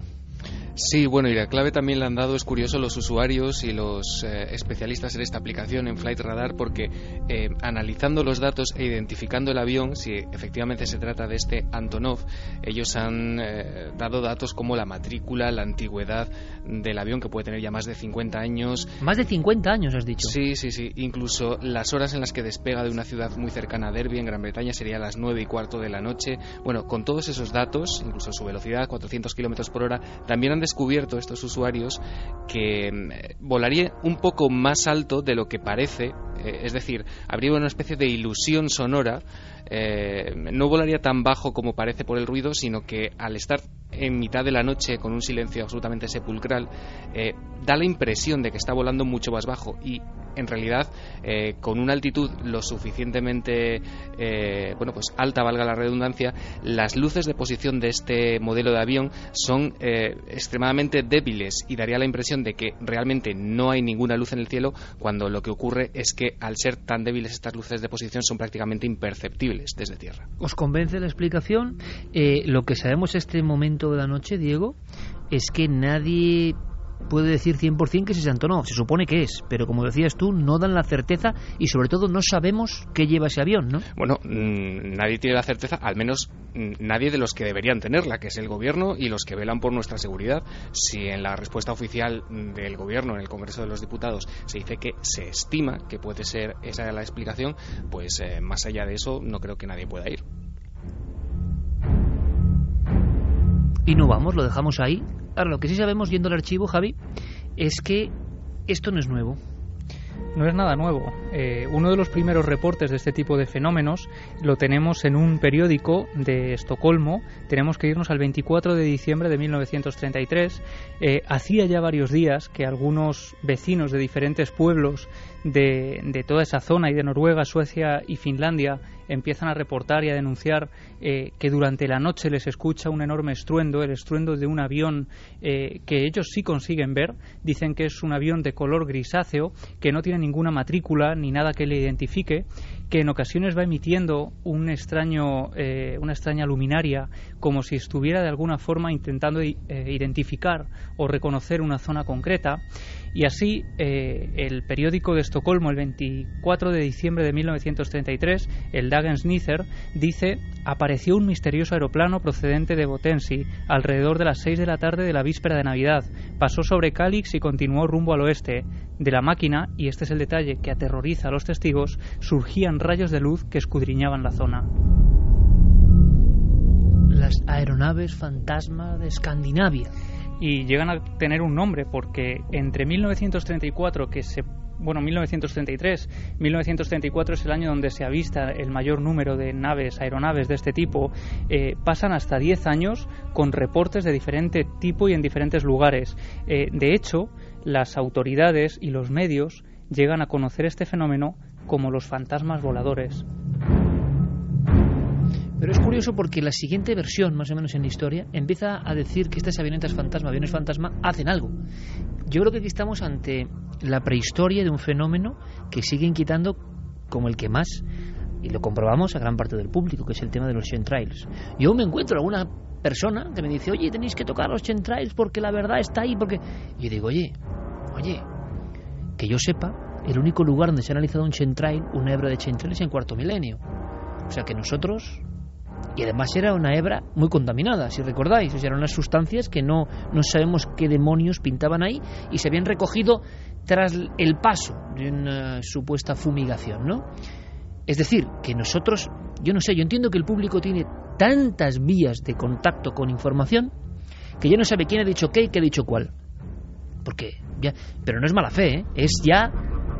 Sí, bueno, y la clave también la han dado, es curioso, los usuarios y los eh, especialistas en esta aplicación, en Flight Radar, porque eh, analizando los datos e identificando el avión, si efectivamente se trata de este Antonov, ellos han eh, dado datos como la matrícula, la antigüedad del avión, que puede tener ya más de cincuenta años. Más de cincuenta años, has dicho. Sí, sí, sí. Incluso las horas en las que despega de una ciudad muy cercana a Derby, en Gran Bretaña, sería a las nueve y cuarto de la noche. Bueno, con todos esos datos, incluso su velocidad, cuatrocientos kilómetros por hora, también han descubierto estos usuarios que eh, volaría un poco más alto de lo que parece, eh, es decir, habría una especie de ilusión sonora, eh, no volaría tan bajo como parece por el ruido, sino que al estar en mitad de la noche con un silencio absolutamente sepulcral, eh, da la impresión de que está volando mucho más bajo y en realidad eh, con una altitud lo suficientemente eh, bueno pues alta, valga la redundancia, las luces de posición de este modelo de avión son eh, extremadamente débiles y daría la impresión de que realmente no hay ninguna luz en el cielo, cuando lo que ocurre es que al ser tan débiles estas luces de posición son prácticamente imperceptibles desde tierra. ¿Os convence la explicación? Eh, lo que sabemos este momento de la noche, Diego, es que nadie puede decir cien por ciento que es Antonov. Se supone que es, pero como decías tú, no dan la certeza y sobre todo no sabemos qué lleva ese avión, ¿no? Bueno, mmm, nadie tiene la certeza, al menos mmm, nadie de los que deberían tenerla, que es el gobierno y los que velan por nuestra seguridad. Si en la respuesta oficial del gobierno, en el Congreso de los Diputados, se dice que se estima que puede ser esa la explicación, pues eh, más allá de eso no creo que nadie pueda ir. Y no vamos, lo dejamos ahí. Ahora, lo que sí sabemos, yendo al archivo, Javi, es que esto no es nuevo. no es nada nuevo. Eh, uno de los primeros reportes de este tipo de fenómenos lo tenemos en un periódico de Estocolmo. Tenemos que irnos al veinticuatro de diciembre de mil novecientos treinta y tres. Eh, hacía ya varios días que algunos vecinos de diferentes pueblos de, de toda esa zona y de Noruega, Suecia y Finlandia empiezan a reportar y a denunciar eh, que durante la noche les escucha un enorme estruendo, el estruendo de un avión eh, que ellos sí consiguen ver. Dicen que es un avión de color grisáceo, que no tiene ninguna matrícula ni nada que le identifique, que en ocasiones va emitiendo un extraño, eh, una extraña luminaria, como si estuviera de alguna forma intentando eh, identificar o reconocer una zona concreta. Y así eh, el periódico de Estocolmo, el veinticuatro de diciembre de mil novecientos treinta y tres, el Dagens Nyheter, dice: apareció un misterioso aeroplano procedente de Botensi alrededor de las seis de la tarde de la víspera de Navidad. Pasó sobre Kalix y continuó rumbo al oeste. De la máquina, y este es el detalle que aterroriza a los testigos, surgían rayos de luz que escudriñaban la zona. Las aeronaves fantasma de Escandinavia. Y llegan a tener un nombre porque entre mil novecientos treinta y cuatro, que se bueno, mil novecientos treinta y tres, mil novecientos treinta y cuatro es el año donde se avista el mayor número de naves, aeronaves de este tipo, eh, pasan hasta diez años con reportes de diferente tipo y en diferentes lugares. Eh, de hecho, las autoridades y los medios llegan a conocer este fenómeno como los fantasmas voladores. Pero es curioso porque la siguiente versión, más o menos en la historia, empieza a decir que estas avionetas fantasma, aviones fantasma, hacen algo. Yo creo que aquí estamos ante la prehistoria de un fenómeno que sigue inquietando como el que más, y lo comprobamos a gran parte del público, que es el tema de los chemtrails. Yo me encuentro alguna persona que me dice: oye, tenéis que tocar los chemtrails porque la verdad está ahí, porque... Y yo digo, oye, oye, que yo sepa, el único lugar donde se ha analizado un chemtrail, una hebra de chemtrail, es en Cuarto Milenio. O sea que nosotros... Y además era una hebra muy contaminada, si recordáis. O sea, eran unas sustancias que no, no sabemos qué demonios pintaban ahí y se habían recogido tras el paso de una supuesta fumigación, ¿no? Es decir, que nosotros, yo no sé, yo entiendo que el público tiene tantas vías de contacto con información que ya no sabe quién ha dicho qué y qué ha dicho cuál. Porque ya, pero no es mala fe, ¿eh? Es ya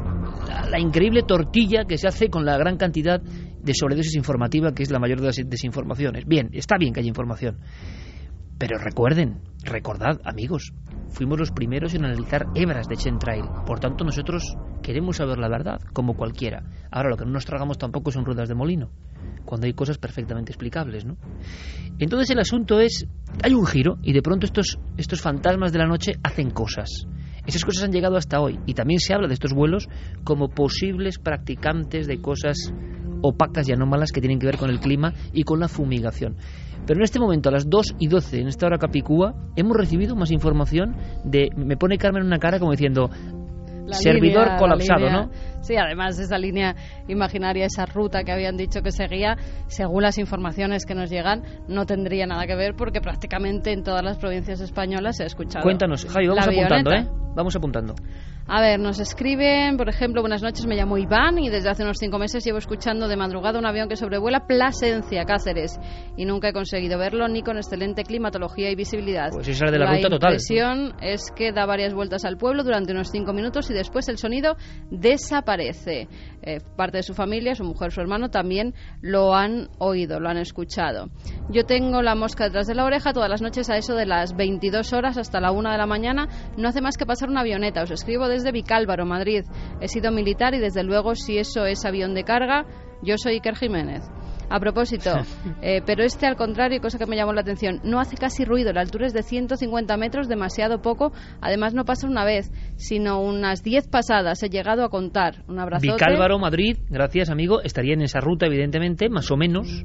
la, la increíble tortilla que se hace con la gran cantidad de sobredosis informativa, que es la mayor de las desinformaciones. Bien, está bien que haya información, pero recuerden, recordad, amigos, fuimos los primeros en analizar hebras de chemtrail. Por tanto, nosotros queremos saber la verdad, como cualquiera. Ahora, lo que no nos tragamos tampoco son ruedas de molino, cuando hay cosas perfectamente explicables, ¿no? Entonces el asunto es, hay un giro, y de pronto estos, estos fantasmas de la noche hacen cosas. Esas cosas han llegado hasta hoy, y también se habla de estos vuelos como posibles practicantes de cosas opacas y anómalas que tienen que ver con el clima y con la fumigación. Pero en este momento, a las dos y doce, en esta hora capicúa, hemos recibido más información de... Me pone Carmen una cara como diciendo... La servidor línea, colapsado, línea, ¿no? Sí, además esa línea imaginaria, esa ruta que habían dicho que seguía, según las informaciones que nos llegan, no tendría nada que ver porque prácticamente en todas las provincias españolas se ha escuchado. Cuéntanos, Javi, vamos apuntando, ¿eh? Vamos apuntando. A ver, nos escriben, por ejemplo, buenas noches, me llamo Iván y desde hace unos cinco meses llevo escuchando de madrugada un avión que sobrevuela Plasencia, Cáceres, y nunca he conseguido verlo ni con excelente climatología y visibilidad. Pues esa es de la, la ruta total. La impresión es que da varias vueltas al pueblo durante unos cinco minutos y después el sonido desaparece. Eh, parte de su familia, su mujer, su hermano, también lo han oído, lo han escuchado. Yo tengo la mosca detrás de la oreja todas las noches a eso de las veintidós horas hasta la una de la mañana. No hace más que pasar una avioneta. Os escribo desde Vicálvaro, Madrid. He sido militar y desde luego si eso es avión de carga, yo soy Iker Jiménez. A propósito, eh, pero este al contrario, cosa que me llamó la atención, no hace casi ruido, la altura es de ciento cincuenta metros, demasiado poco, además no pasa una vez, sino unas diez pasadas, he llegado a contar. Un abrazote. Vicálvaro, Madrid, gracias amigo, estaría en esa ruta evidentemente, más o menos.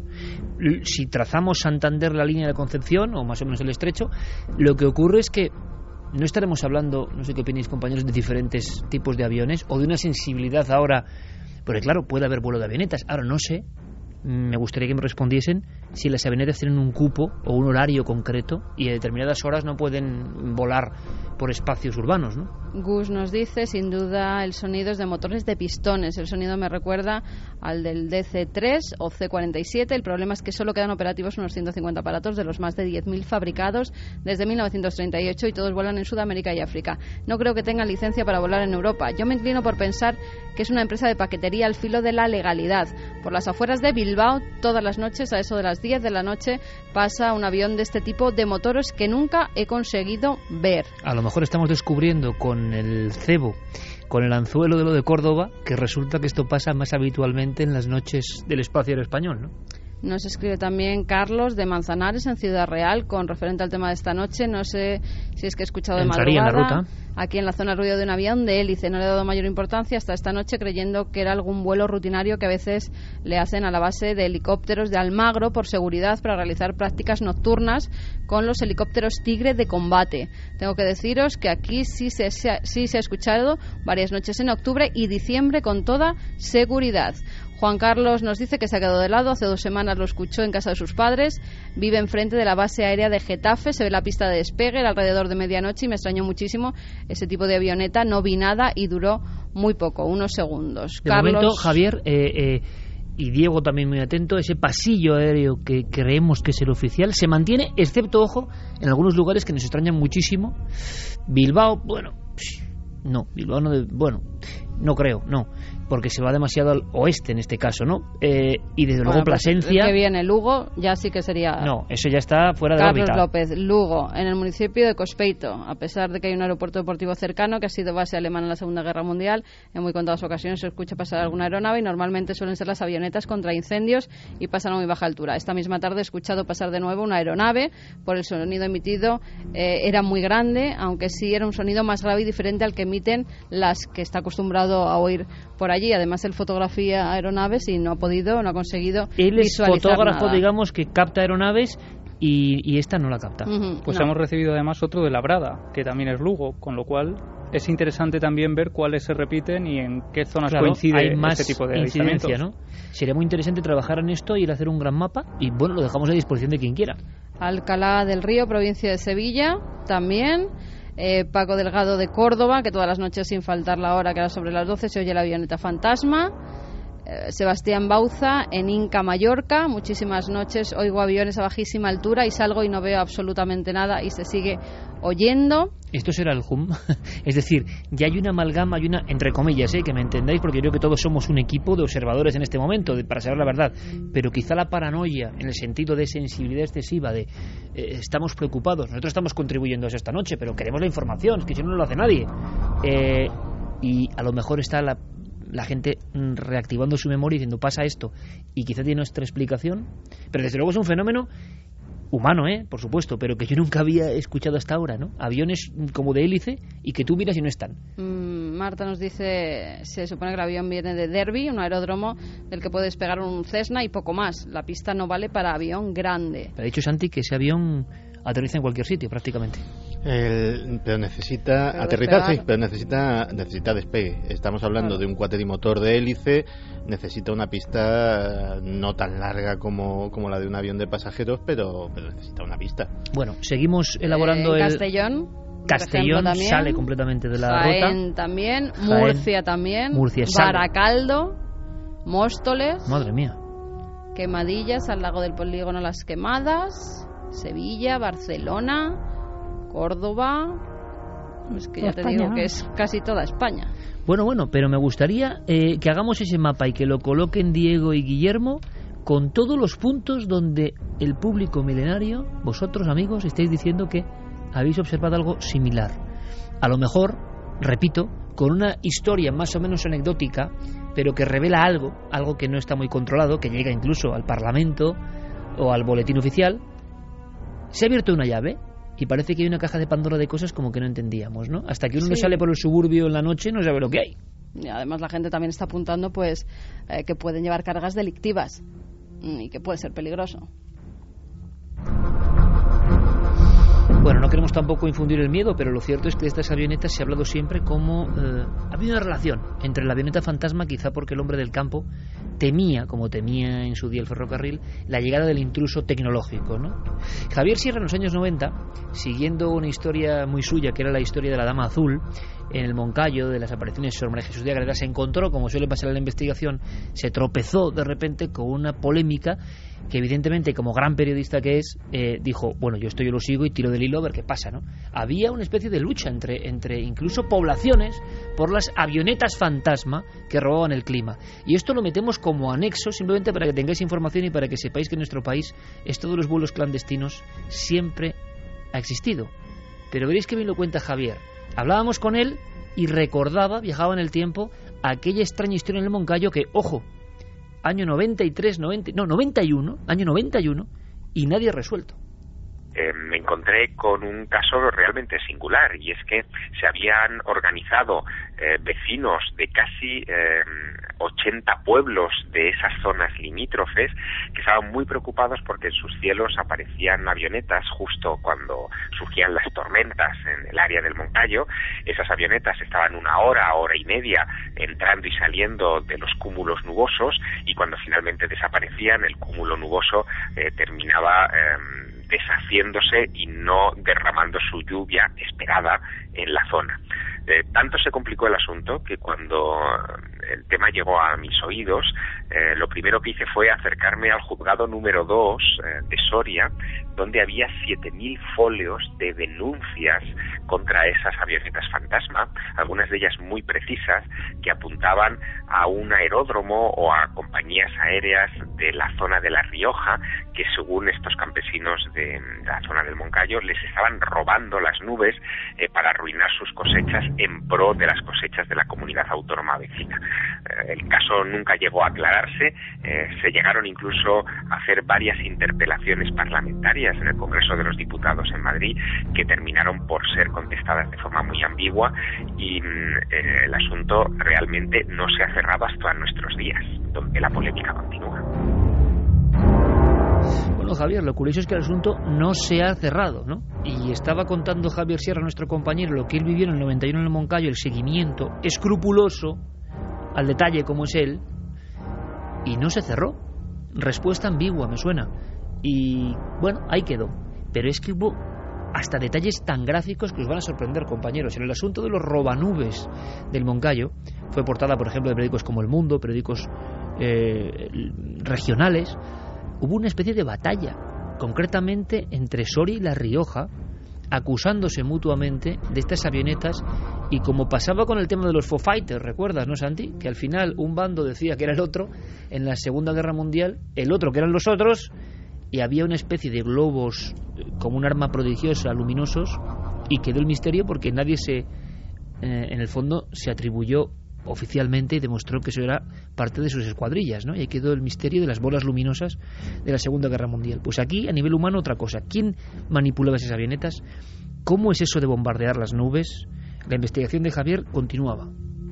Si trazamos Santander la línea de Concepción, o más o menos el estrecho, lo que ocurre es que no estaremos hablando, no sé qué opináis compañeros, de diferentes tipos de aviones, o de una sensibilidad ahora, porque claro, puede haber vuelo de avionetas, ahora no sé, me gustaría que me respondiesen si las avionetas tienen un cupo o un horario concreto y a determinadas horas no pueden volar por espacios urbanos, ¿no? Gus nos dice, sin duda, el sonido es de motores de pistones. El sonido me recuerda al del D C tres o C cuarenta y siete. El problema es que solo quedan operativos unos ciento cincuenta aparatos de los más de diez mil fabricados desde mil novecientos treinta y ocho y todos vuelan en Sudamérica y África. No creo que tengan licencia para volar en Europa. Yo me inclino por pensar que es una empresa de paquetería al filo de la legalidad. Por las afueras de Bilbao, todas las noches, a eso de las diez de la noche, pasa un avión de este tipo de motores que nunca he conseguido ver. A lo mejor estamos descubriendo con el cebo, con el anzuelo de lo de Córdoba, que resulta que esto pasa más habitualmente en las noches del espacio aéreo español, ¿no? Nos escribe también Carlos de Manzanares, en Ciudad Real, con referente al tema de esta noche. No sé si es que he escuchado de Entraría madrugada. en la ruta. Aquí en la zona ruido de un avión de hélice. No le he dado mayor importancia hasta esta noche, creyendo que era algún vuelo rutinario que a veces le hacen a la base de helicópteros de Almagro por seguridad para realizar prácticas nocturnas con los helicópteros Tigre de combate. Tengo que deciros que aquí sí se, sí se ha escuchado varias noches en octubre y diciembre con toda seguridad. Juan Carlos nos dice que se ha quedado de lado, hace dos semanas lo escuchó en casa de sus padres, vive enfrente de la base aérea de Getafe, se ve la pista de despegue era alrededor de medianoche y me extrañó muchísimo ese tipo de avioneta, no vi nada y duró muy poco, unos segundos. De Carlos... momento, Javier, eh, eh, y Diego también muy atento, ese pasillo aéreo que creemos que es el oficial se mantiene, excepto, ojo, en algunos lugares que nos extrañan muchísimo. Bilbao, bueno, no, Bilbao no, de, bueno, no creo, no. Porque se va demasiado al oeste en este caso, ¿no? Eh, y desde luego bueno, pues Plasencia... el que viene Lugo ya sí que sería... No, eso ya está fuera de Carlos la órbita. López, Lugo, en el municipio de Cospeito, a pesar de que hay un aeropuerto deportivo cercano que ha sido base alemana en la Segunda Guerra Mundial, en muy contadas ocasiones se escucha pasar alguna aeronave y normalmente suelen ser las avionetas contra incendios y pasan a muy baja altura. Esta misma tarde he escuchado pasar de nuevo una aeronave, por el sonido emitido eh, era muy grande, aunque sí era un sonido más grave y diferente al que emiten las que está acostumbrado a oír por allí. Además, él fotografía aeronaves y no ha podido, no ha conseguido Él es visualizar fotógrafo, nada. digamos, que capta aeronaves y, y esta no la capta. Uh-huh, pues no. hemos recibido además otro de Labrada, que también es Lugo, con lo cual es interesante también ver cuáles se repiten y en qué zonas Claro, coincide hay más este tipo de incidencia, avistamientos. ¿no? Sería muy interesante trabajar en esto y ir a hacer un gran mapa y, bueno, lo dejamos a disposición de quien quiera. Alcalá del Río, provincia de Sevilla, también. Eh, Paco Delgado de Córdoba, que todas las noches, sin faltar la hora, que era sobre las doce, se oye la avioneta fantasma. Eh, Sebastián Bauza, en Inca, Mallorca, muchísimas noches oigo aviones a bajísima altura y salgo y no veo absolutamente nada y se sigue oyendo. Esto será el hum. Es decir, ya hay una amalgama, hay una, entre comillas, ¿eh? Que me entendáis, porque yo creo que todos somos un equipo de observadores en este momento, de, para saber la verdad. Pero quizá la paranoia, en el sentido de sensibilidad excesiva, de eh, estamos preocupados, nosotros estamos contribuyendo a eso esta noche, pero queremos la información, que si no, no lo hace nadie. Eh, y a lo mejor está la, la gente reactivando su memoria y diciendo, pasa esto, y quizá tiene nuestra explicación. Pero desde luego es un fenómeno humano, ¿eh? Por supuesto, pero que yo nunca había escuchado hasta ahora, ¿no? Aviones como de hélice y que tú miras y no están. Mm, Marta nos dice, se supone que el avión viene de Derby, un aeródromo del que puede despegar un Cessna y poco más. La pista no vale para avión grande. Pero ha dicho Santi que ese avión aterriza en cualquier sitio, prácticamente. El, pero necesita pero aterrizar, despegar. sí, pero necesita, necesita despegue. Estamos hablando Claro. de un cuatrimotor de hélice, necesita una pista no tan larga como, como la de un avión de pasajeros, pero, pero necesita una pista. Bueno, seguimos elaborando Eh, en el... Castellón, por Castellón ejemplo, también. sale completamente de la Jaén ruta. también, Jaén, Murcia también, Murcia sale. Baracaldo, Móstoles, Madre mía. Quemadillas al lago del polígono Las Quemadas, Sevilla, Barcelona, Córdoba. Es que ya te España, digo ¿no? que es casi toda España. Bueno, bueno, pero me gustaría eh, que hagamos ese mapa y que lo coloquen Diego y Guillermo con todos los puntos donde el público milenario, vosotros amigos, estáis diciendo que habéis observado algo similar. A lo mejor, repito, con una historia más o menos anecdótica, pero que revela algo, algo que no está muy controlado, que llega incluso al Parlamento o al boletín oficial. Se ha abierto una llave y parece que hay una caja de Pandora de cosas como que no entendíamos, ¿no? Hasta que uno Sí. no sale por el suburbio en la noche no sabe lo que hay. Y además la gente también está apuntando pues eh, que pueden llevar cargas delictivas y que puede ser peligroso. Bueno, no queremos tampoco infundir el miedo, pero lo cierto es que de estas avionetas se ha hablado siempre como... Eh, ha habido una relación entre la avioneta fantasma, quizá porque el hombre del campo temía, como temía en su día el ferrocarril, la llegada del intruso tecnológico, ¿no? Javier Sierra, en los años noventa, siguiendo una historia muy suya, que era la historia de la Dama Azul, en el Moncayo, de las apariciones de Sor María Jesús de Ágreda, se encontró, como suele pasar en la investigación, se tropezó de repente con una polémica que evidentemente, como gran periodista que es, eh, dijo, bueno, yo esto yo lo sigo y tiro del hilo a ver qué pasa, ¿no? Había una especie de lucha entre, entre incluso poblaciones por las avionetas fantasma que robaban el clima. Y esto lo metemos como anexo, simplemente para que tengáis información y para que sepáis que en nuestro país esto de los vuelos clandestinos siempre ha existido. Pero veréis que bien lo cuenta Javier. Hablábamos con él y recordaba, viajaba en el tiempo, aquella extraña historia en el Moncayo que, ojo, año noventa y tres, noventa, no, noventa y uno, año noventa y uno, y nadie ha resuelto. Eh, me encontré con un caso realmente singular, y es que se habían organizado eh, vecinos de casi eh, ochenta pueblos de esas zonas limítrofes que estaban muy preocupados porque en sus cielos aparecían avionetas justo cuando surgían las tormentas en el área del Moncayo. Esas avionetas estaban una hora, hora y media entrando y saliendo de los cúmulos nubosos, y cuando finalmente desaparecían el cúmulo nuboso eh, terminaba eh, deshaciéndose y no derramando su lluvia esperada en la zona. Eh, tanto se complicó el asunto que cuando el tema llegó a mis oídos, eh, lo primero que hice fue acercarme al juzgado número dos eh, de Soria, donde había siete mil folios de denuncias contra esas avionetas fantasma, algunas de ellas muy precisas, que apuntaban a un aeródromo o a compañías aéreas de la zona de La Rioja, que según estos campesinos de la zona del Moncayo les estaban robando las nubes eh, para arruinar sus cosechas en pro de las cosechas de la comunidad autónoma vecina. Eh, el caso nunca llegó a aclararse, eh, se llegaron incluso a hacer varias interpelaciones parlamentarias en el Congreso de los Diputados en Madrid, que terminaron por ser contestadas de forma muy ambigua, y eh, el asunto realmente no se ha cerrado hasta nuestros días, donde la polémica continúa. Bueno, Javier, lo curioso es que el asunto no se ha cerrado, ¿no? Y estaba contando Javier Sierra, nuestro compañero, lo que él vivió en el noventa y uno en el Moncayo, el seguimiento escrupuloso, al detalle como es él, y no se cerró. Respuesta ambigua, me suena. Y, bueno, ahí quedó. Pero es que hubo hasta detalles tan gráficos que os van a sorprender, compañeros. En el asunto de los robanubes del Moncayo, fue portada, por ejemplo, de periódicos como El Mundo, periódicos eh, regionales. Hubo una especie de batalla, concretamente entre Soria y La Rioja, acusándose mutuamente de estas avionetas, y como pasaba con el tema de los Foo Fighters, ¿recuerdas, no, Santi? Que al final un bando decía que era el otro, en la Segunda Guerra Mundial, el otro que eran los otros, y había una especie de globos como un arma prodigiosa, luminosos, y quedó el misterio porque nadie se, eh, en el fondo, se atribuyó oficialmente y demostró que eso era parte de sus escuadrillas, ¿no? Y ahí quedó el misterio de las bolas luminosas de la Segunda Guerra Mundial. Pues aquí, a nivel humano, otra cosa. ¿Quién manipulaba esas avionetas? ¿Cómo es eso de bombardear las nubes? La investigación de Javier continuaba.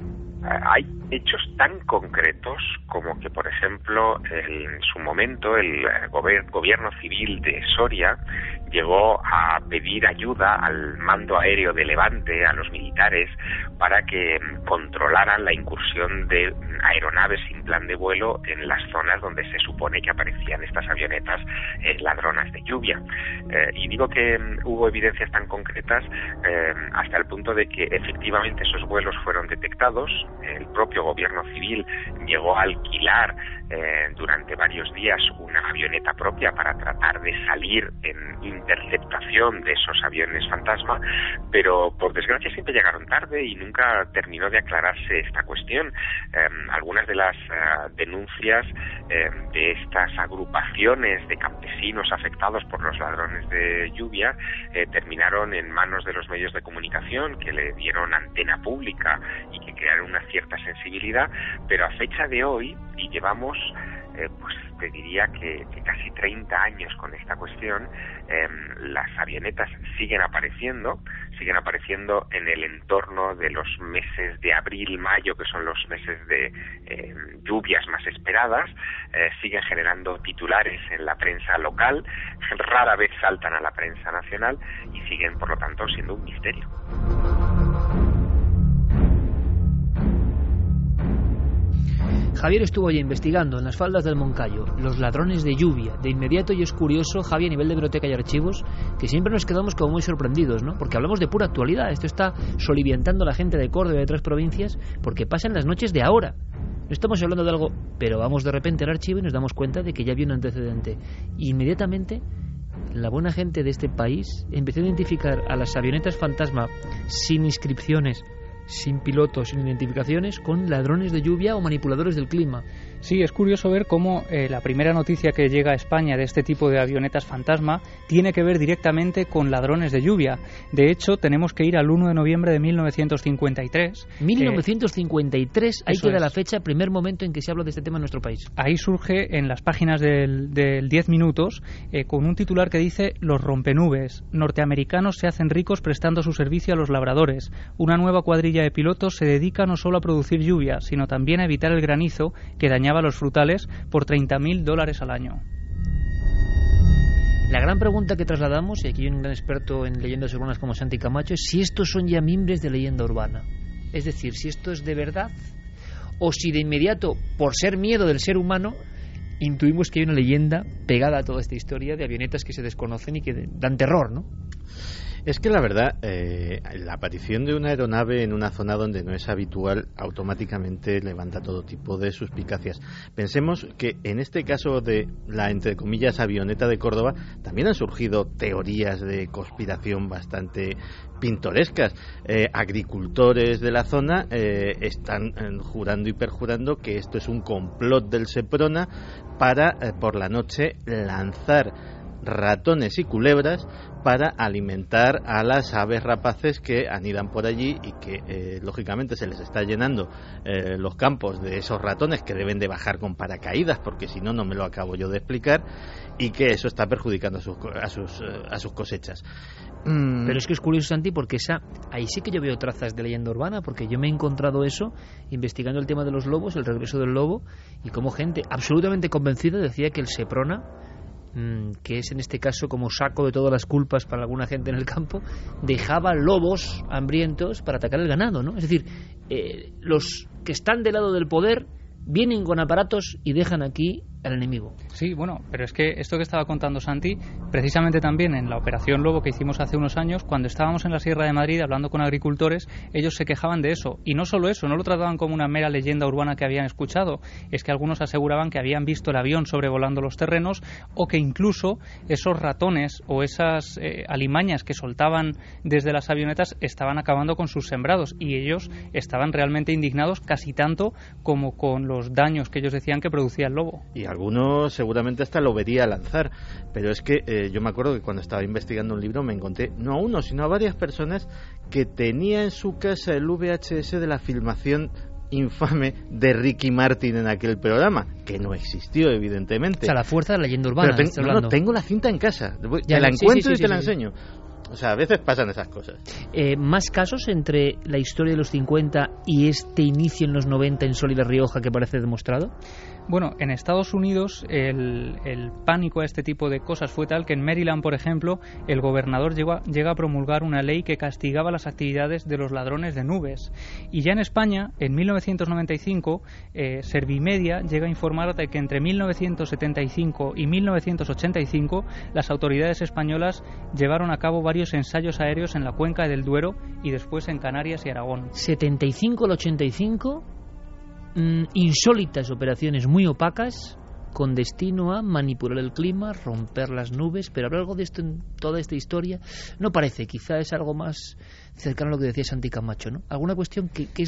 Hay hechos tan concretos como que, por ejemplo, en su momento el gober- gobierno civil de Soria llegó a pedir ayuda al mando aéreo de Levante, a los militares, para que controlaran la incursión de aeronaves sin plan de vuelo en las zonas donde se supone que aparecían estas avionetas eh, ladronas de lluvia. Eh, y digo que um, hubo evidencias tan concretas eh, hasta el punto de que efectivamente esos vuelos fueron detectados. El propio gobierno civil llegó a alquilar eh, durante varios días una avioneta propia para tratar de salir en interceptación de esos aviones fantasma, pero por desgracia siempre llegaron tarde y nunca terminó de aclararse esta cuestión. Eh, algunas de las uh, denuncias eh, de estas agrupaciones de campesinos afectados por los ladrones de lluvia eh, terminaron en manos de los medios de comunicación, que le dieron antena pública y que crearon una cierta sensibilidad, pero a fecha de hoy, y llevamos eh, pues te diría que, que casi treinta años con esta cuestión, eh, las avionetas siguen apareciendo, siguen apareciendo en el entorno de los meses de abril, mayo, que son los meses de eh, lluvias más esperadas, eh, siguen generando titulares en la prensa local, rara vez saltan a la prensa nacional y siguen, por lo tanto, siendo un misterio. Javier estuvo allí investigando en las faldas del Moncayo los ladrones de lluvia. De inmediato, y es curioso, Javi, a nivel de biblioteca y archivos, que siempre nos quedamos como muy sorprendidos, ¿no? Porque hablamos de pura actualidad. Esto está soliviantando a la gente de Córdoba y de otras provincias porque pasan las noches de ahora. No estamos hablando de algo, pero vamos de repente al archivo y nos damos cuenta de que ya había un antecedente. Y inmediatamente, la buena gente de este país empezó a identificar a las avionetas fantasma sin inscripciones, sin pilotos, sin identificaciones, con ladrones de lluvia o manipuladores del clima. Sí, es curioso ver cómo eh, la primera noticia que llega a España de este tipo de avionetas fantasma tiene que ver directamente con ladrones de lluvia. De hecho, tenemos que ir al uno de noviembre de mil novecientos cincuenta y tres. mil novecientos cincuenta y tres, eh, ahí queda es. la fecha, primer momento en que se habla de este tema en nuestro país. Ahí surge en las páginas del, del diez minutos eh, con un titular que dice: los rompenubes norteamericanos se hacen ricos prestando su servicio a los labradores. Una nueva cuadrilla de pilotos se dedica no solo a producir lluvia, sino también a evitar el granizo que dañaba a los frutales por treinta mil dólares al año. La gran pregunta que trasladamos, y aquí hay un gran experto en leyendas urbanas como Santi Camacho, es si estos son ya mimbres de leyenda urbana. Es decir, si esto es de verdad o si de inmediato, por ser miedo del ser humano, intuimos que hay una leyenda pegada a toda esta historia de avionetas que se desconocen y que dan terror, ¿no? Es que la verdad, eh, la aparición de una aeronave en una zona donde no es habitual automáticamente levanta todo tipo de suspicacias. Pensemos que en este caso de la, entre comillas, avioneta de Córdoba, también han surgido teorías de conspiración bastante pintorescas. Eh, agricultores de la zona eh, están eh, jurando y perjurando que esto es un complot del Seprona para, eh, por la noche, lanzar ratones y culebras para alimentar a las aves rapaces que anidan por allí y que eh, lógicamente se les está llenando eh, los campos de esos ratones que deben de bajar con paracaídas, porque si no, no me lo acabo yo de explicar, y que eso está perjudicando a sus, a sus, a sus cosechas. Mm. Pero es que es curioso, Santi, porque esa ahí sí que yo veo trazas de leyenda urbana, porque yo me he encontrado eso investigando el tema de los lobos, el regreso del lobo, y como gente absolutamente convencida decía que el Seprona, que es en este caso como saco de todas las culpas para alguna gente en el campo, dejaba lobos hambrientos para atacar el ganado, ¿no? Es decir, eh, los que están del lado del poder vienen con aparatos y dejan aquí al enemigo. Sí, bueno, pero es que esto que estaba contando Santi, precisamente también en la Operación Lobo que hicimos hace unos años, cuando estábamos en la Sierra de Madrid hablando con agricultores, ellos se quejaban de eso. Y no solo eso, no lo trataban como una mera leyenda urbana que habían escuchado, es que algunos aseguraban que habían visto el avión sobrevolando los terrenos, o que incluso esos ratones o esas eh, alimañas que soltaban desde las avionetas estaban acabando con sus sembrados, y ellos estaban realmente indignados casi tanto como con los daños que ellos decían que producía el lobo. Y algunos seguramente hasta lo vería lanzar, pero es que eh, yo me acuerdo que cuando estaba investigando un libro me encontré no a uno sino a varias personas que tenía en su casa el V H S de la filmación infame de Ricky Martin en aquel programa, que no existió evidentemente. O sea, la fuerza de la leyenda urbana. Pero ten, no, no, tengo la cinta en casa, ya, te la sí, encuentro sí, sí, y sí, te sí, la sí. enseño. O sea, a veces pasan esas cosas. Eh, ¿Más casos entre la historia de los cincuenta y este inicio en los noventa en Sol y La Rioja que parece demostrado? Bueno, en Estados Unidos el, el pánico a este tipo de cosas fue tal que en Maryland, por ejemplo, el gobernador llegó a, llega a promulgar una ley que castigaba las actividades de los ladrones de nubes. Y ya en España, en mil novecientos noventa y cinco, eh, Servimedia llega a informar de que entre mil novecientos setenta y cinco y mil novecientos ochenta y cinco las autoridades españolas llevaron a cabo varios ensayos aéreos en la cuenca del Duero y después en Canarias y Aragón. setenta y cinco al ochenta y cinco... Mm, insólitas operaciones muy opacas con destino a manipular el clima, romper las nubes, pero habrá algo de esto en toda esta historia. No parece, quizá es algo más cercano a lo que decía Santi Camacho, ¿no? Alguna cuestión que, que es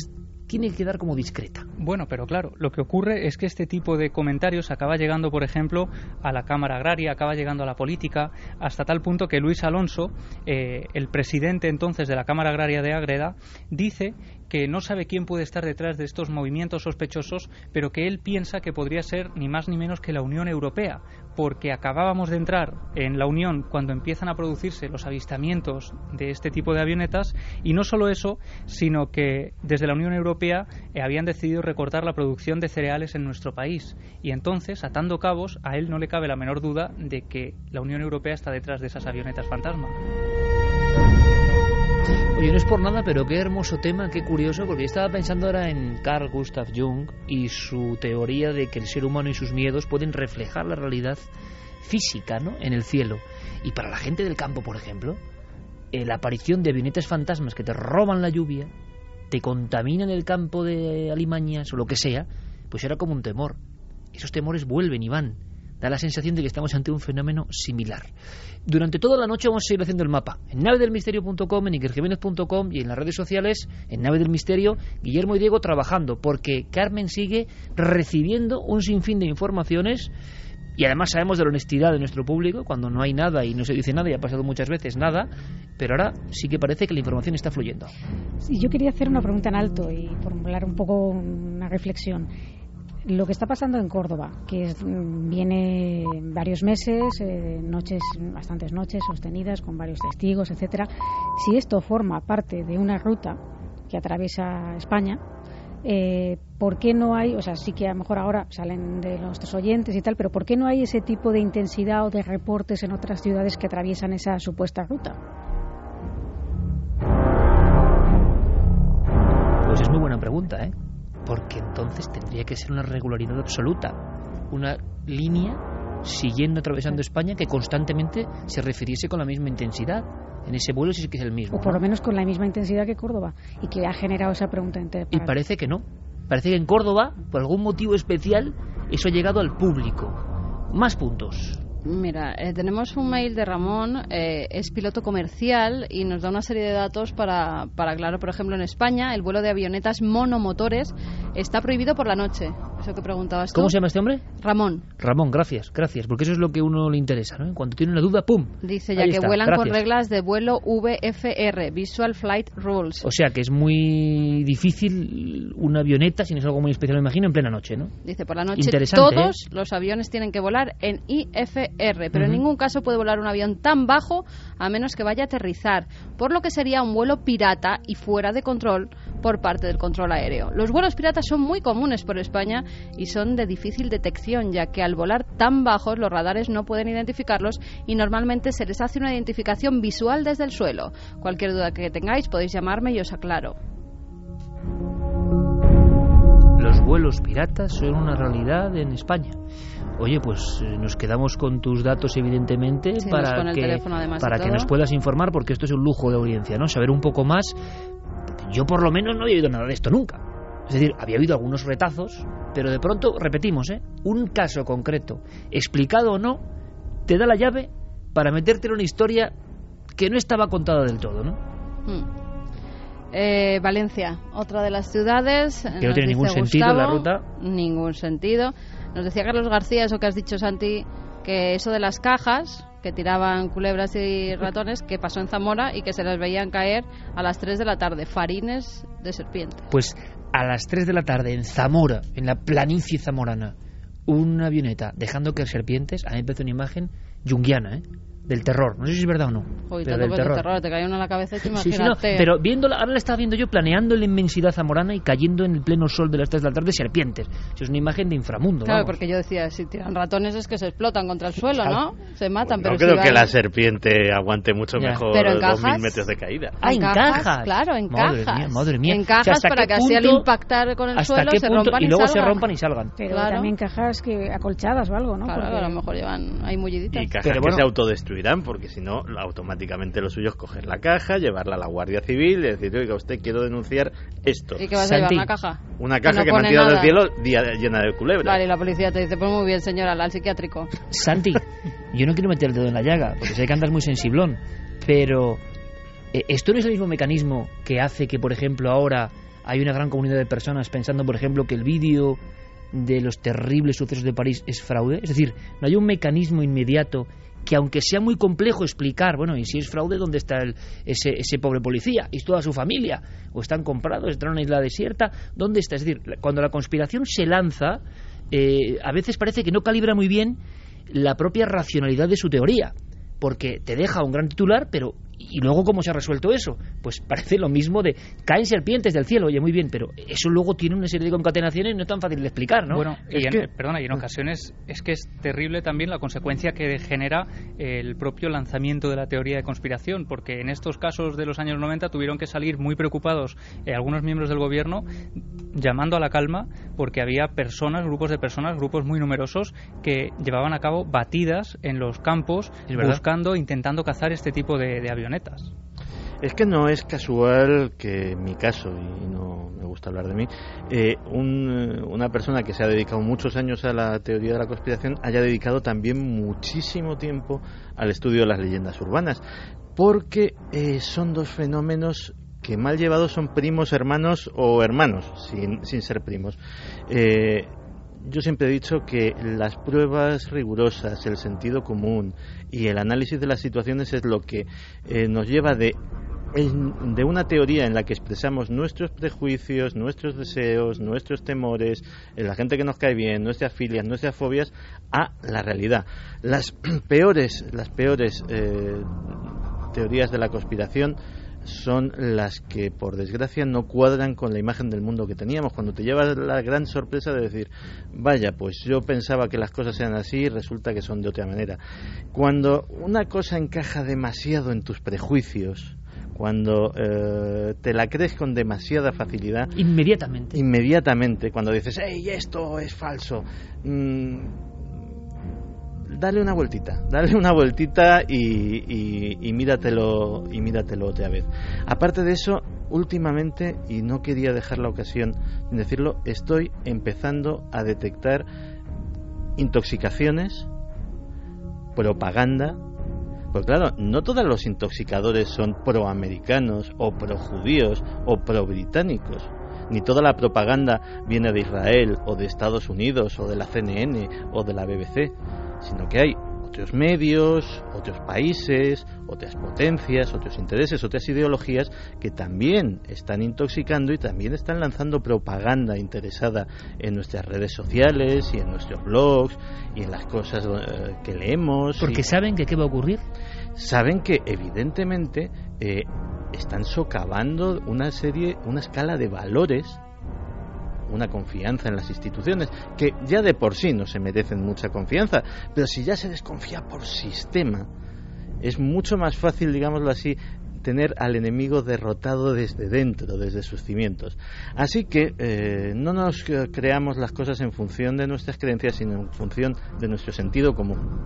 tiene que quedar como discreta. Bueno, pero claro, lo que ocurre es que este tipo de comentarios acaba llegando, por ejemplo, a la Cámara Agraria, acaba llegando a la política, hasta tal punto que Luis Alonso, eh, el presidente entonces de la Cámara Agraria de Ágreda, dice que no sabe quién puede estar detrás de estos movimientos sospechosos, pero que él piensa que podría ser ni más ni menos que la Unión Europea, porque acabábamos de entrar en la Unión cuando empiezan a producirse los avistamientos de este tipo de avionetas, y no solo eso, sino que desde la Unión Europea eh, habían decidido recortar la producción de cereales en nuestro país, y entonces, atando cabos, a él no le cabe la menor duda de que la Unión Europea está detrás de esas avionetas fantasma. Oye, no es por nada, pero qué hermoso tema, qué curioso, porque yo estaba pensando ahora en Carl Gustav Jung y su teoría de que el ser humano y sus miedos pueden reflejar la realidad física, ¿no?, en el cielo. Y para la gente del campo, por ejemplo, eh, la aparición de avionetas fantasmas que te roban la lluvia, te contaminan el campo de alimañas o lo que sea, pues era como un temor. Esos temores vuelven y van. Da la sensación de que estamos ante un fenómeno similar. Durante toda la noche vamos a seguir haciendo el mapa. En nave del misterio punto com, en iker jiménez punto com y en las redes sociales, en Nave del Misterio, Guillermo y Diego trabajando, porque Carmen sigue recibiendo un sinfín de informaciones y además sabemos de la honestidad de nuestro público, cuando no hay nada y no se dice nada, y ha pasado muchas veces nada, pero ahora sí que parece que la información está fluyendo. Sí, yo quería hacer una pregunta en alto y formular un poco una reflexión. Lo que está pasando en Córdoba, que es, viene varios meses, eh, noches, bastantes noches sostenidas con varios testigos, etcétera. Si esto forma parte de una ruta que atraviesa España, eh, ¿por qué no hay, o sea, sí que a lo mejor ahora salen de nuestros oyentes y tal, pero ¿por qué no hay ese tipo de intensidad o de reportes en otras ciudades que atraviesan esa supuesta ruta? Pues es muy buena pregunta, ¿eh? Porque entonces tendría que ser una regularidad absoluta, una línea siguiendo, atravesando España, que constantemente se refiriese con la misma intensidad. En ese vuelo sí que es el mismo, o por ¿no? lo menos con la misma intensidad que Córdoba, y que ha generado esa pregunta entera. Y parece que no. Parece que en Córdoba, por algún motivo especial, eso ha llegado al público. Más puntos. Mira, eh, tenemos un mail de Ramón, eh, es piloto comercial y nos da una serie de datos para, para, claro, por ejemplo, en España el vuelo de avionetas monomotores está prohibido por la noche. Eso que preguntabas tú. ¿Cómo se llama este hombre? Ramón. Ramón, gracias, gracias, porque eso es lo que a uno le interesa, ¿no? Cuando tiene una duda, ¡pum! Dice ya Ahí que está, vuelan gracias. con reglas de vuelo V F R, Visual Flight Rules. O sea que es muy difícil una avioneta, si no es algo muy especial, me imagino, en plena noche, ¿no? Dice, por la noche Interesante, todos ¿eh? los aviones tienen que volar en I F R, pero Uh-huh. en ningún caso puede volar un avión tan bajo a menos que vaya a aterrizar, por lo que sería un vuelo pirata y fuera de control por parte del control aéreo. Los vuelos piratas son muy comunes por España y son de difícil detección, ya que al volar tan bajos los radares no pueden identificarlos y normalmente se les hace una identificación visual desde el suelo. Cualquier duda que tengáis podéis llamarme y os aclaro. Los vuelos piratas son una realidad en España. Oye, pues eh, nos quedamos con tus datos, evidentemente, Sí, para con el que, teléfono, además, para y que todo. nos puedas informar, porque esto es un lujo de audiencia, ¿no? Saber un poco más, porque yo por lo menos no había oído nada de esto nunca. Es decir, había habido algunos retazos, pero de pronto, repetimos, ¿eh? Un caso concreto, explicado o no, te da la llave para meterte en una historia que no estaba contada del todo, ¿no? Hmm. Eh, Valencia, otra de las ciudades. Que no tiene ningún sentido la ruta. Ningún sentido. Nos decía Carlos García, eso que has dicho, Santi, que eso de las cajas que tiraban culebras y ratones, que pasó en Zamora y que se las veían caer a las tres de la tarde, farines de serpiente. Pues a las tres de la tarde en Zamora, en la planicie zamorana, una avioneta dejando caer serpientes, a mí me parece una imagen junguiana, ¿eh? Del terror, no sé si es verdad o no. Hoy pero tanto del pues terror. de terror, te cae uno en la cabeza y te Sí, sí, no, imagínate. pero viéndola, ahora la estaba viendo yo planeando en la inmensidad zamorana y cayendo en el pleno sol de las tres de la tarde serpientes. Eso es una imagen de inframundo. Claro, vamos. porque yo decía, si tiran ratones es que se explotan contra el suelo, ¿no? Se matan, No pero creo si que van- la serpiente aguante mucho Ya. mejor Pero en dos mil cajas. metros de caída. Ah, en cajas. Claro, en Madre cajas. mía, madre mía. En O sea, cajas ¿hasta para qué que así al punto- impactar con el ¿Hasta suelo qué se punto? rompan y, Y luego se salgan. rompan y salgan. Pero Claro. también cajas que acolchadas o algo, ¿no? Claro, Porque- a lo mejor llevan ahí mulliditas. Y cajas Pero que bueno. se autodestruirán, porque si no, automáticamente lo suyo es coger la caja, llevarla a la Guardia Civil y decir, oiga, usted quiero denunciar esto. ¿Y qué vas a llevar? Santi. ¿Una caja? Una Que caja no que me han pone tirado del nada. cielo día- llena de culebras. Vale, y la policía te dice, pues muy bien, señora, al psiquiátrico. Santi, yo no quiero meter el dedo en la llaga, porque sé que andas muy sensiblón, pero eh, ¿esto no es el mismo mecanismo que hace que, por ejemplo, ahora hay una gran comunidad de personas pensando, por ejemplo, que el vídeo de los terribles sucesos de París es fraude. Es decir, no hay un mecanismo inmediato que, aunque sea muy complejo explicar, bueno, y si es fraude, ¿dónde está el, ese, ese pobre policía y toda su familia? ¿O están comprados, están en una isla desierta? ¿Dónde está? Es decir, cuando la conspiración se lanza, eh, a veces parece que no calibra muy bien la propia racionalidad de su teoría, porque te deja un gran titular, pero ¿y luego cómo se ha resuelto eso? Pues parece lo mismo de caen serpientes del cielo, oye, muy bien, pero eso luego tiene una serie de concatenaciones y no es tan fácil de explicar, ¿no? Bueno, es y en, que... perdona, y en ocasiones es que es terrible también la consecuencia que genera el propio lanzamiento de la teoría de conspiración, porque en estos casos de los años noventa tuvieron que salir muy preocupados eh, algunos miembros del gobierno llamando a la calma, porque había personas, grupos de personas, grupos muy numerosos que llevaban a cabo batidas en los campos buscando, intentando cazar este tipo de, de avionetas. Es que no es casual que en mi caso, y no me gusta hablar de mí, eh, un, una persona que se ha dedicado muchos años a la teoría de la conspiración haya dedicado también muchísimo tiempo al estudio de las leyendas urbanas, porque eh, son dos fenómenos que mal llevados son primos, hermanos o hermanos, sin, sin ser primos. Eh, Yo siempre he dicho que las pruebas rigurosas, el sentido común y el análisis de las situaciones es lo que eh, nos lleva de, de una teoría en la que expresamos nuestros prejuicios, nuestros deseos, nuestros temores, la gente que nos cae bien, nuestras filias, nuestras fobias, a la realidad. Las peores, las peores eh, teorías de la conspiración son las que, por desgracia, no cuadran con la imagen del mundo que teníamos, cuando te llevas la gran sorpresa de decir, vaya, pues yo pensaba que las cosas eran así y resulta que son de otra manera. Cuando una cosa encaja demasiado en tus prejuicios, cuando eh, te la crees con demasiada facilidad, inmediatamente inmediatamente cuando dices, hey, esto es falso, mmm, dale una vueltita, dale una vueltita y, y, y míratelo y míratelo otra vez. Aparte de eso, últimamente, y no quería dejar la ocasión de decirlo, estoy empezando a detectar intoxicaciones, propaganda, pues claro, no todos los intoxicadores son proamericanos o projudíos o probritánicos. Ni toda la propaganda viene de Israel o de Estados Unidos o de la C N N o de la B B C, sino que hay otros medios, otros países, otras potencias, otros intereses, otras ideologías que también están intoxicando y también están lanzando propaganda interesada en nuestras redes sociales y en nuestros blogs y en las cosas eh, que leemos. Porque y... saben que qué va a ocurrir. Saben que evidentemente eh, están socavando una serie, una escala de valores, una confianza en las instituciones, que ya de por sí no se merecen mucha confianza, pero si ya se desconfía por sistema, es mucho más fácil, digámoslo así, tener al enemigo derrotado desde dentro, desde sus cimientos. Así que eh, no nos creamos las cosas en función de nuestras creencias, sino en función de nuestro sentido común.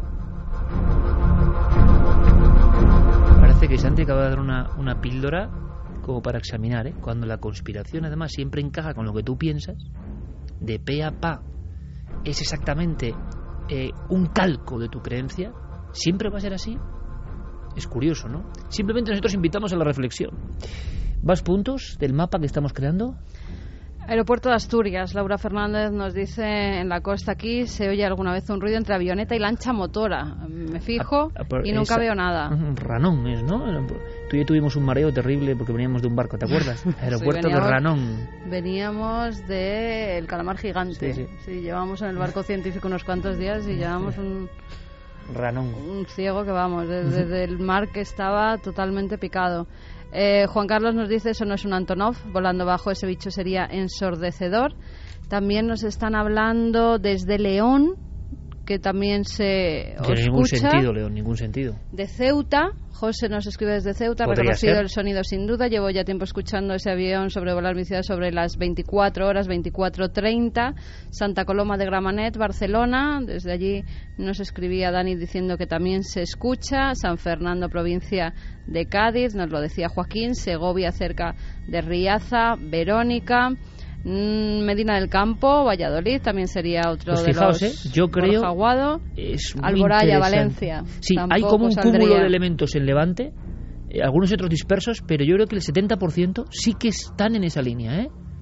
Parece que Santi acaba de dar una, una píldora como para examinar, ¿eh? Cuando la conspiración además siempre encaja con lo que tú piensas, de pe a pa, es exactamente eh, un calco de tu creencia, siempre va a ser así. Es curioso, ¿no? Simplemente nosotros invitamos a la reflexión. ¿Vas puntos del mapa que estamos creando? Aeropuerto de Asturias. Laura Fernández nos dice, en la costa aquí se oye alguna vez un ruido entre avioneta y lancha motora. Me fijo a, a, y nunca esa, veo nada. Un ranón es, ¿no? Tú y yo tuvimos un mareo terrible porque veníamos de un barco, ¿te acuerdas? Aeropuerto sí, de Ranón. Veníamos de El Calamar Gigante. Sí, sí. Sí, llevamos en el barco científico unos cuantos días y llevamos un... Ranón. Un ciego que vamos, desde, desde el mar que estaba totalmente picado. Eh, Juan Carlos nos dice, eso no es un Antonov, volando bajo ese bicho sería ensordecedor. También nos están hablando desde León, que también se escucha. Ningún sentido, León, ningún sentido. De Ceuta, José nos escribe desde Ceuta, ha reconocido ser el sonido sin duda. Llevo ya tiempo escuchando ese avión sobrevolar mi ciudad sobre las veinticuatro horas, veinticuatro treinta. Santa Coloma de Gramenet, Barcelona, desde allí nos escribía Dani diciendo que también se escucha. San Fernando, provincia de Cádiz, nos lo decía Joaquín. Segovia, cerca de Riaza. Verónica. Medina del Campo, Valladolid, también sería otro pues de fijaos, los... ¿eh? Yo creo... Aguado, es Alboraya, Valencia. Sí, hay como un saldría. Cúmulo de elementos en Levante, eh, algunos otros dispersos, pero yo creo que el setenta por ciento sí que están en esa línea, ¿eh?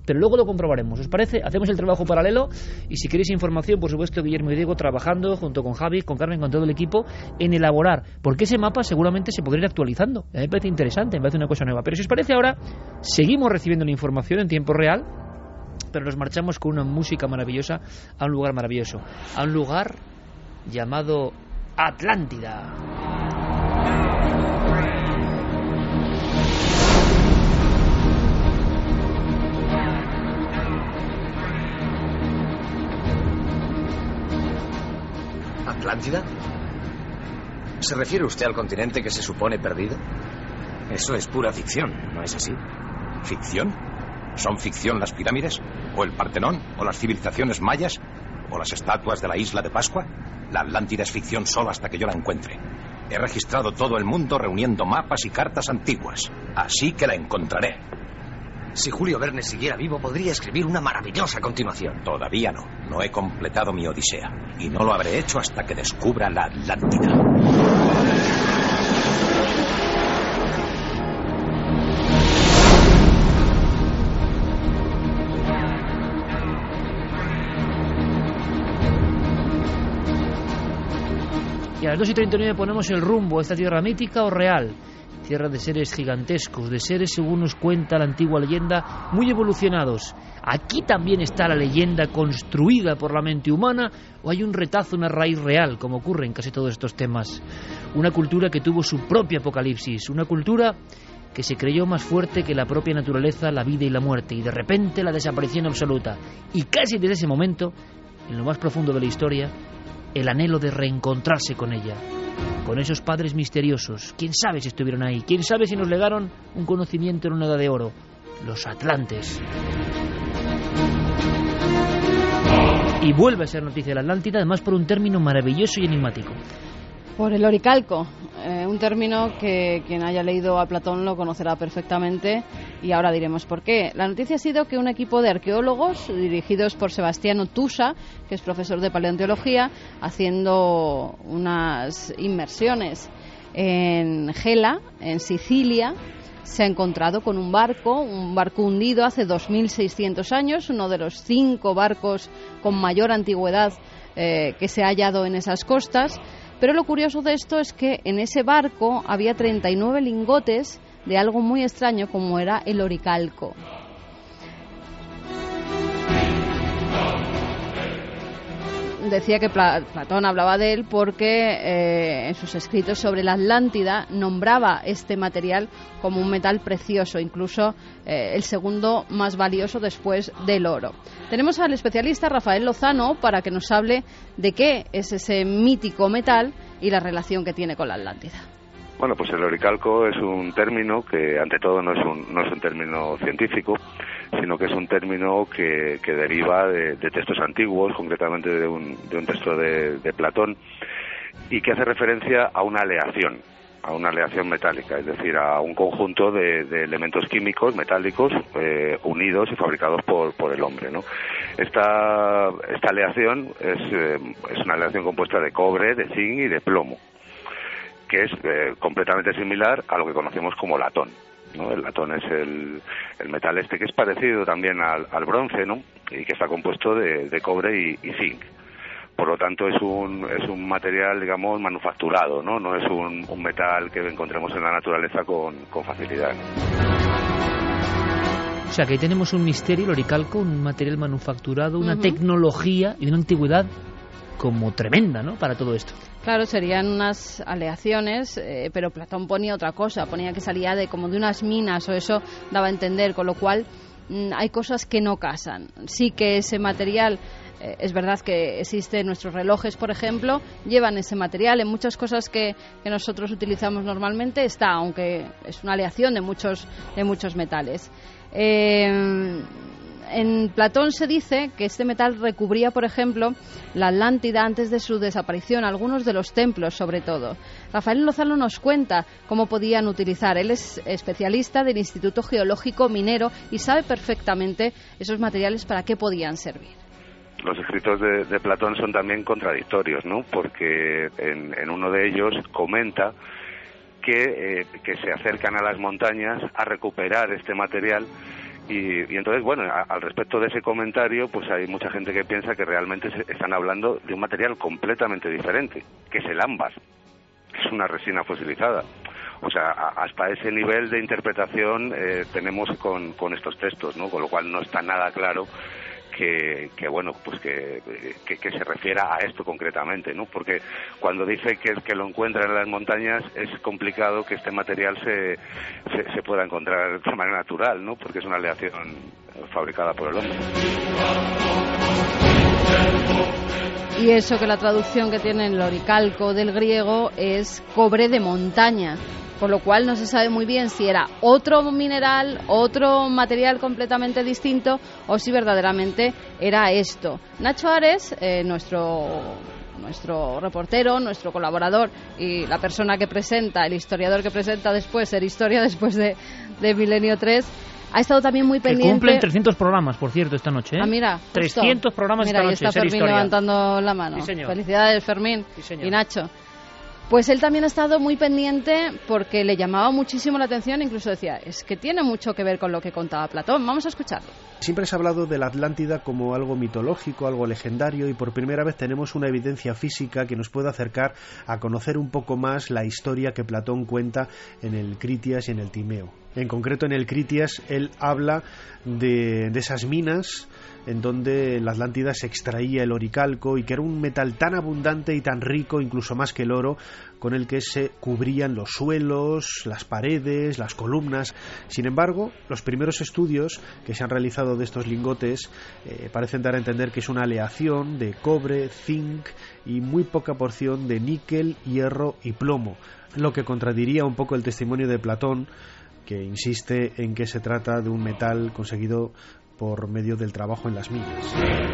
pero luego lo comprobaremos. ¿Os parece? Hacemos el trabajo paralelo y si queréis información, por supuesto, Guillermo y Diego trabajando junto con Javi, con Carmen, con todo el equipo en elaborar, porque ese mapa seguramente se podría ir actualizando. A mí me parece interesante, me parece una cosa nueva. Pero si os parece, ahora seguimos recibiendo la información en tiempo real, pero nos marchamos con una música maravillosa a un lugar maravilloso, a un lugar llamado Atlántida. ¿Atlántida? ¿Se refiere usted al continente que se supone perdido? Eso es pura ficción, ¿no es así? ¿Ficción? ¿Son ficción las pirámides? ¿O el Partenón? ¿O las civilizaciones mayas? ¿O las estatuas de la isla de Pascua? La Atlántida es ficción solo hasta que yo la encuentre. He registrado todo el mundo reuniendo mapas y cartas antiguas. Así que la encontraré. Si Julio Verne siguiera vivo, podría escribir una maravillosa continuación. Todavía no. No he completado mi odisea. Y no lo habré hecho hasta que descubra la Atlántida. Y a las dos y treinta y nueve ponemos el rumbo a esta tierra mítica o real. Tierra de seres gigantescos, de seres, según nos cuenta la antigua leyenda, muy evolucionados. ¿Aquí también está la leyenda construida por la mente humana o hay un retazo, una raíz real, como ocurre en casi todos estos temas? Una cultura que tuvo su propio apocalipsis, una cultura que se creyó más fuerte que la propia naturaleza, la vida y la muerte, y de repente la desaparición absoluta. Y casi desde ese momento, en lo más profundo de la historia, el anhelo de reencontrarse con ella, con esos padres misteriosos. ¿Quién sabe si estuvieron ahí? ¿Quién sabe si nos legaron un conocimiento en una edad de oro? Los atlantes. Y vuelve a ser noticia de la Atlántida, además por un término maravilloso y enigmático. Por el oricalco, eh, un término que quien haya leído a Platón lo conocerá perfectamente y ahora diremos por qué. La noticia ha sido que un equipo de arqueólogos dirigidos por Sebastiano Tusa, que es profesor de paleontología, haciendo unas inmersiones en Gela, en Sicilia, se ha encontrado con un barco, un barco hundido hace dos mil seiscientos años, uno de los cinco barcos con mayor antigüedad eh, que se ha hallado en esas costas. Pero lo curioso de esto es que en ese barco había treinta y nueve lingotes de algo muy extraño como era el oricalco. Decía que Platón hablaba de él porque eh, en sus escritos sobre la Atlántida nombraba este material como un metal precioso, incluso eh, el segundo más valioso después del oro. Tenemos al especialista Rafael Lozano para que nos hable de qué es ese mítico metal y la relación que tiene con la Atlántida. Bueno, pues el oricalco es un término que ante todo no es un, no es un término científico, sino que es un término que, que deriva de, de textos antiguos, concretamente de un, de un texto de, de Platón, y que hace referencia a una aleación, a una aleación metálica, es decir, a un conjunto de, de elementos químicos metálicos eh, unidos y fabricados por, por el hombre, ¿no? Esta, esta aleación es, eh, es una aleación compuesta de cobre, de zinc y de plomo, que es eh, completamente similar a lo que conocemos como latón, ¿no? El latón es el, el metal este que es parecido también al, al bronce, ¿no? Y que está compuesto de, de cobre y, y zinc. Por lo tanto, es un, es un material, digamos, manufacturado, ¿no? No es un, un metal que encontremos en la naturaleza con, con facilidad. O sea, que ahí tenemos un misterio, el oricalco, un material manufacturado, una uh-huh. tecnología y una antigüedad como tremenda, ¿no?, para todo esto. Claro, serían unas aleaciones, eh, pero Platón ponía otra cosa, ponía que salía de como de unas minas, o eso daba a entender, con lo cual mmm, hay cosas que no casan. Sí que ese material, eh, es verdad que existe, nuestros relojes, por ejemplo, llevan ese material, en muchas cosas que, que nosotros utilizamos normalmente está, aunque es una aleación de muchos, de muchos metales. Eh, En Platón se dice que este metal recubría, por ejemplo, la Atlántida antes de su desaparición, algunos de los templos sobre todo. Rafael Lozano nos cuenta cómo podían utilizar. Él es especialista del Instituto Geológico Minero y sabe perfectamente esos materiales para qué podían servir. Los escritos de, de Platón son también contradictorios, ¿no? Porque en, en uno de ellos comenta que, eh, que se acercan a las montañas a recuperar este material Y, y entonces, bueno, a, al respecto de ese comentario, pues hay mucha gente que piensa que realmente se, están hablando de un material completamente diferente, que es el ámbar, que es una resina fosilizada. O sea, a, hasta ese nivel de interpretación eh, tenemos con, con estos textos, ¿no? Con lo cual no está nada claro que, que bueno, pues que, que, que se refiera a esto concretamente, ¿no? Porque cuando dice que, que lo encuentra en las montañas, es complicado que este material se, se, se pueda encontrar de manera natural, ¿no? Porque es una aleación fabricada por el hombre. Y eso que la traducción que tiene el oricalco del griego es cobre de montaña, por lo cual no se sabe muy bien si era otro mineral, otro material completamente distinto o si verdaderamente era esto. Nacho Ares, eh, nuestro nuestro reportero, nuestro colaborador y la persona que presenta, el historiador que presenta después Ser Historia, después de, de Milenio tres, ha estado también muy pendiente. Que cumplen trescientos programas, por cierto, esta noche, ¿eh? Ah, mira, justo. trescientos programas mira, esta noche. Mira, está Fermín levantando la mano. Sí, señor. Felicidades, Fermín. Sí, señor. Y Nacho. Pues él también ha estado muy pendiente porque le llamaba muchísimo la atención, incluso decía, es que tiene mucho que ver con lo que contaba Platón. Vamos a escucharlo. Siempre se ha hablado de la Atlántida como algo mitológico, algo legendario, y por primera vez tenemos una evidencia física que nos puede acercar a conocer un poco más la historia que Platón cuenta en el Critias y en el Timeo. En concreto, en el Critias, él habla de, de esas minas en donde la Atlántida se extraía el oricalco y que era un metal tan abundante y tan rico, incluso más que el oro, con el que se cubrían los suelos, las paredes, las columnas. Sin embargo, los primeros estudios que se han realizado de estos lingotes eh, parecen dar a entender que es una aleación de cobre, zinc y muy poca porción de níquel, hierro y plomo, lo que contradiría un poco el testimonio de Platón, que insiste en que se trata de un metal conseguido por medio del trabajo en las minas.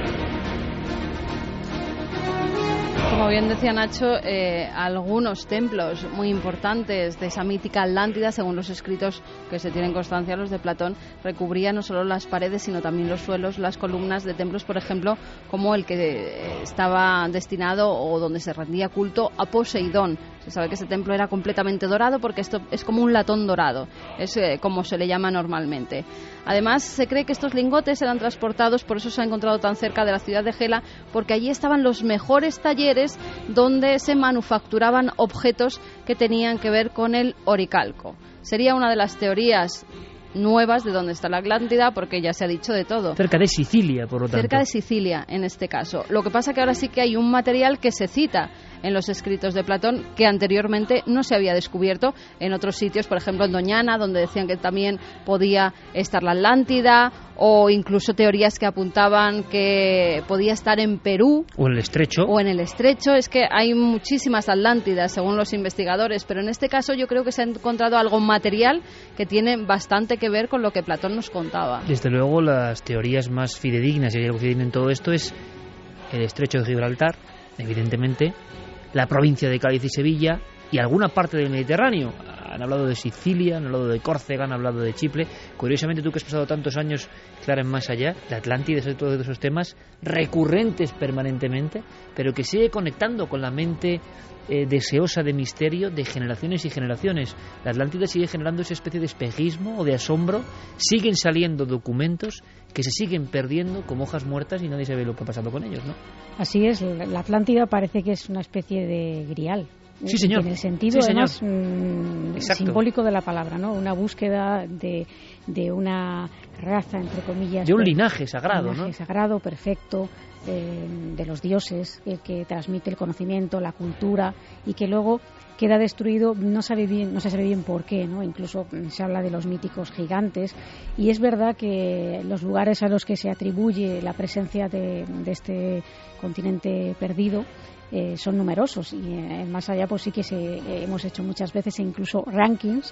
Como bien decía Nacho, eh, algunos templos muy importantes de esa mítica Atlántida, según los escritos que se tienen constancia, los de Platón, recubrían no solo las paredes, sino también los suelos, las columnas de templos, por ejemplo, como el que estaba destinado o donde se rendía culto a Poseidón. Se sabe que ese templo era completamente dorado porque esto es como un latón dorado, es eh, como se le llama normalmente. Además, se cree que estos lingotes eran transportados, por eso se ha encontrado tan cerca de la ciudad de Gela, porque allí estaban los mejores talleres donde se manufacturaban objetos que tenían que ver con el oricalco. Sería una de las teorías nuevas de dónde está la Atlántida, porque ya se ha dicho de todo. Cerca de Sicilia, por lo tanto. Cerca de Sicilia, en este caso. Lo que pasa que ahora sí que hay un material que se cita en los escritos de Platón que anteriormente no se había descubierto en otros sitios, por ejemplo en Doñana, donde decían que también podía estar la Atlántida, o incluso teorías que apuntaban que podía estar en Perú. O en el Estrecho. O en el Estrecho. Es que hay muchísimas Atlántidas, según los investigadores, pero en este caso yo creo que se ha encontrado algo material que tiene bastante que ver con lo que Platón nos contaba. Desde luego, las teorías más fidedignas y algo que tienen todo esto es el Estrecho de Gibraltar, evidentemente, la provincia de Cádiz y Sevilla y alguna parte del Mediterráneo. Han hablado de Sicilia, han hablado de Córcega, han hablado de Chipre. Curiosamente, tú que has pasado tantos años, Clara, en Más Allá, la Atlántida es todos esos temas recurrentes permanentemente, pero que sigue conectando con la mente eh, deseosa de misterio de generaciones y generaciones. La Atlántida sigue generando esa especie de espejismo o de asombro. Siguen saliendo documentos que se siguen perdiendo como hojas muertas y nadie sabe lo que ha pasado con ellos, ¿no? Así es, la Atlántida parece que es una especie de grial. Sí, señor. En el sentido, sí, además, mmm, simbólico de la palabra, ¿no? Una búsqueda de, de una raza, entre comillas. De un linaje sagrado, un linaje ¿no? sagrado, perfecto, eh, de los dioses, el que transmite el conocimiento, la cultura, y que luego queda destruido, no sabe bien, no se sabe bien por qué, ¿no? Incluso se habla de los míticos gigantes, y es verdad que los lugares a los que se atribuye la presencia de, de este continente perdido Eh, son numerosos, y eh, más allá pues sí que se, eh, hemos hecho muchas veces incluso rankings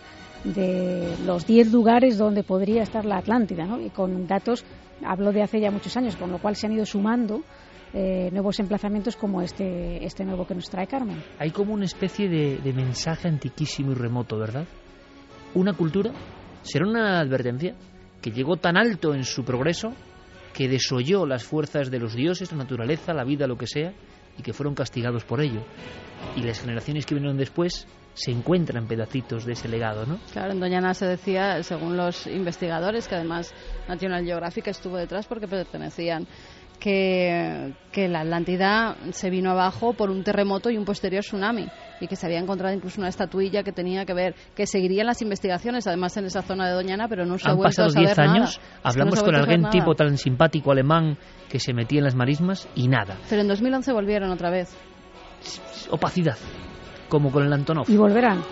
de los diez lugares donde podría estar la Atlántida, ¿no? Y con datos, hablo de hace ya muchos años, con lo cual se han ido sumando eh, nuevos emplazamientos como este este nuevo que nos trae Carmen. Hay como una especie de, de mensaje antiquísimo y remoto, ¿verdad? Una cultura, será una advertencia, que llegó tan alto en su progreso que desoyó las fuerzas de los dioses, la naturaleza, la vida, lo que sea, y que fueron castigados por ello. Y las generaciones que vinieron después se encuentran pedacitos de ese legado, ¿no? Claro, en Doñana se decía, según los investigadores, que además National Geographic estuvo detrás porque pertenecían, que, que la Atlántida se vino abajo por un terremoto y un posterior tsunami, y que se había encontrado incluso una estatuilla que tenía que ver, que seguirían las investigaciones, además en esa zona de Doñana, pero no se ha vuelto a saber nada. Han pasado diez años, hablamos es que no con algún tipo tan simpático alemán que se metía en las marismas y nada. Pero en dos mil once volvieron otra vez. Opacidad, como con el Antonov. Y volverán.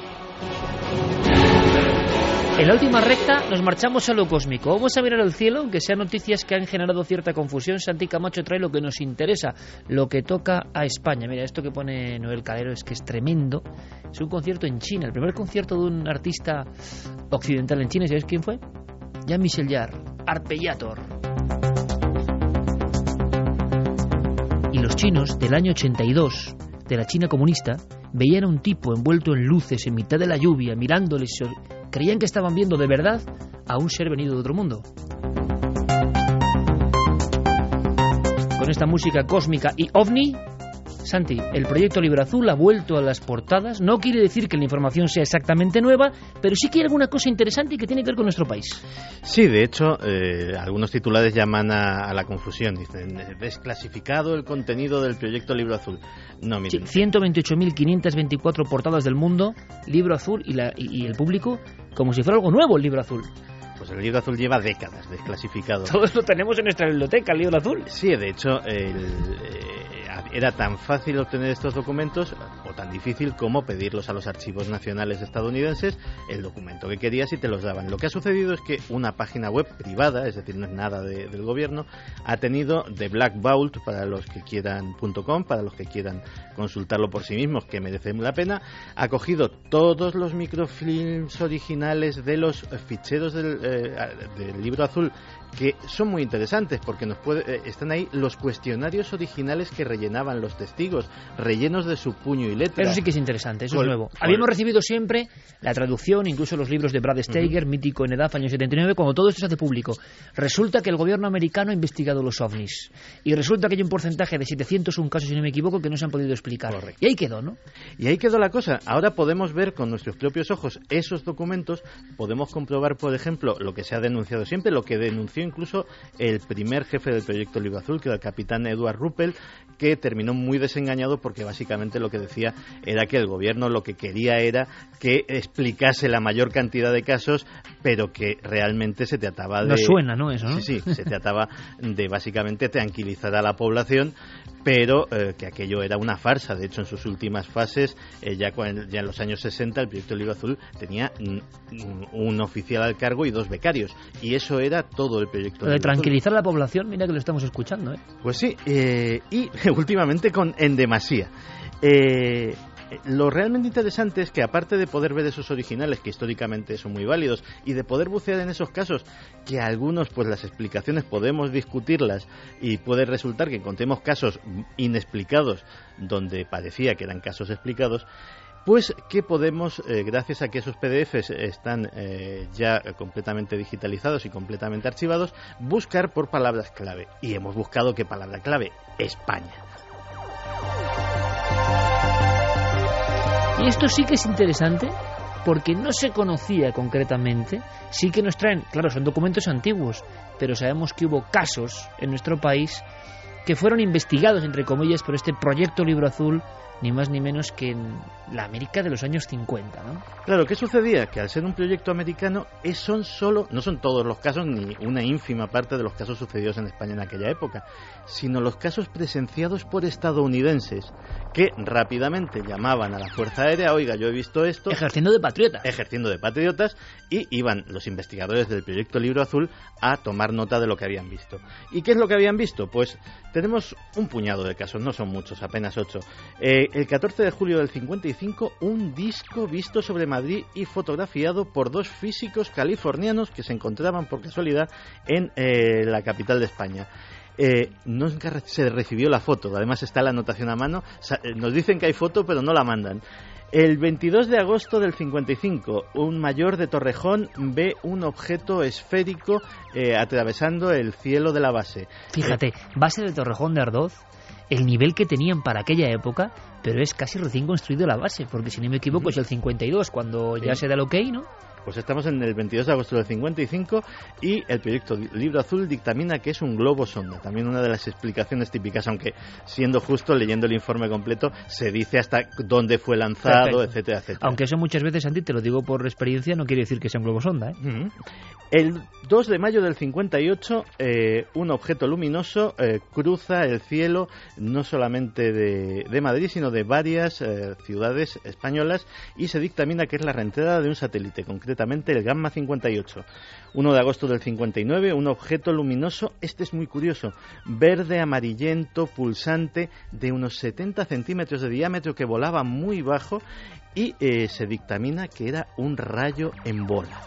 En la última recta nos marchamos a lo cósmico. Vamos a mirar al cielo, aunque sean noticias que han generado cierta confusión. Santi Camacho trae lo que nos interesa, lo que toca a España. Mira, esto que pone Noel Calero es que es tremendo. Es un concierto en China, el primer concierto de un artista occidental en China. ¿Sabes quién fue? Jean-Michel Jarre, Arpeggiator. Y los chinos del año ochenta y dos, de la China comunista, veían a un tipo envuelto en luces en mitad de la lluvia, mirándoles. Creían que estaban viendo de verdad a un ser venido de otro mundo. Con esta música cósmica y ovni, Santi, el proyecto Libro Azul ha vuelto a las portadas. No quiere decir que la información sea exactamente nueva, pero sí que hay alguna cosa interesante y que tiene que ver con nuestro país. Sí, de hecho, eh, algunos titulares llaman a, a la confusión. Dicen, desclasificado el contenido del proyecto Libro Azul. No, miren. Sí, ciento veintiocho mil quinientas veinticuatro portadas del mundo, Libro Azul, y, la, y, y el público como si fuera algo nuevo el Libro Azul. Pues el Libro Azul lleva décadas desclasificado. Todos lo tenemos en nuestra biblioteca, el Libro Azul. Sí, de hecho, el, eh, era tan fácil obtener estos documentos, o tan difícil como pedirlos a los archivos nacionales estadounidenses, el documento que querías y te los daban. Lo que ha sucedido es que una página web privada, es decir, no es nada de, del gobierno, ha tenido The Black Vault, para los que quieran .com, para los que quieran consultarlo por sí mismos, que merece la pena, ha cogido todos los microfilms originales de los ficheros del, eh, del Libro Azul, que son muy interesantes porque nos puede, eh, están ahí los cuestionarios originales que rellenaban los testigos, rellenos de su puño y letra. Eso sí que es interesante, eso Col- es nuevo. Col- Habíamos recibido siempre la traducción, incluso los libros de Brad Steiger, uh-huh. mítico en EDAF, años setenta y nueve, cuando todo esto se hace público. Resulta que el gobierno americano ha investigado los ovnis. Y resulta que hay un porcentaje de setecientos uno casos, si no me equivoco, que no se han podido explicar. Correcto. Y ahí quedó, ¿no? Y ahí quedó la cosa. Ahora podemos ver con nuestros propios ojos esos documentos, podemos comprobar, por ejemplo, lo que se ha denunciado siempre, lo que denunció incluso el primer jefe del proyecto Libro Azul, que era el capitán Edward Ruppel, que terminó muy desengañado porque básicamente lo que decía era que el gobierno lo que quería era que explicase la mayor cantidad de casos, pero que realmente se trataba de... No suena, ¿no? Eso, ¿no? Sí, sí, se trataba de básicamente tranquilizar a la población, pero eh, que aquello era una farsa. De hecho, en sus últimas fases, eh, ya, ya en los años sesenta, el proyecto Libro Azul tenía mm, un oficial al cargo y dos becarios, y eso era todo el proyecto Lo de Libro tranquilizar a la población, mira que lo estamos escuchando, ¿eh? Pues sí, eh, y últimamente con En Demasía. Eh, lo realmente interesante es que, aparte de poder ver esos originales, que históricamente son muy válidos, y de poder bucear en esos casos, que algunos, pues las explicaciones podemos discutirlas, y puede resultar que encontremos casos inexplicados donde parecía que eran casos explicados, pues que podemos, eh, gracias a que esos P D Efes están eh, ya completamente digitalizados y completamente archivados, buscar por palabras clave. Y hemos buscado ¿qué palabra clave? España. Y esto sí que es interesante porque no se conocía concretamente. Sí que nos traen, claro, son documentos antiguos, pero sabemos que hubo casos en nuestro país que fueron investigados, entre comillas, por este proyecto Libro Azul, ni más ni menos que en la América de los años cincuenta, ¿no? Claro, ¿qué sucedía? Que al ser un proyecto americano, es, son solo, no son todos los casos, ni una ínfima parte de los casos sucedidos en España en aquella época, sino los casos presenciados por estadounidenses, que rápidamente llamaban a la Fuerza Aérea, oiga, yo he visto esto... Ejerciendo de patriotas. Ejerciendo de patriotas, y iban los investigadores del proyecto Libro Azul a tomar nota de lo que habían visto. ¿Y qué es lo que habían visto? Pues tenemos un puñado de casos, no son muchos, apenas ocho. Eh, el catorce de julio del cincuenta y cinco, un disco visto sobre Madrid y fotografiado por dos físicos californianos que se encontraban por casualidad en eh, la capital de España. Eh, nunca se recibió la foto, además está la anotación a mano, nos dicen que hay foto pero no la mandan. El veintidós de agosto del cincuenta y cinco, un mayor de Torrejón ve un objeto esférico eh, atravesando el cielo de la base. Fíjate, eh, base de Torrejón de Ardoz, el nivel que tenían para aquella época, pero es casi recién construido la base, porque si no me equivoco es el cincuenta y dos cuando sí. ya se da el ok, ¿no? Pues estamos en el veintidós de agosto del cincuenta y cinco y el proyecto Libro Azul dictamina que es un globo sonda. También una de las explicaciones típicas, aunque siendo justo, leyendo el informe completo, se dice hasta dónde fue lanzado, Perfecto. etcétera, etcétera. Aunque eso muchas veces, Santi, te lo digo por experiencia, no quiere decir que sea un globo sonda, ¿eh? Uh-huh. El dos de mayo del cincuenta y ocho, eh, un objeto luminoso eh, cruza el cielo no solamente de, de Madrid, sino de varias eh, ciudades españolas y se dictamina que es la reentrada de un satélite, concretamente el Gamma cincuenta y ocho. uno de agosto del cincuenta y nueve, un objeto luminoso, este es muy curioso, verde amarillento, pulsante, de unos setenta centímetros de diámetro que volaba muy bajo y eh, se dictamina que era un rayo en bola.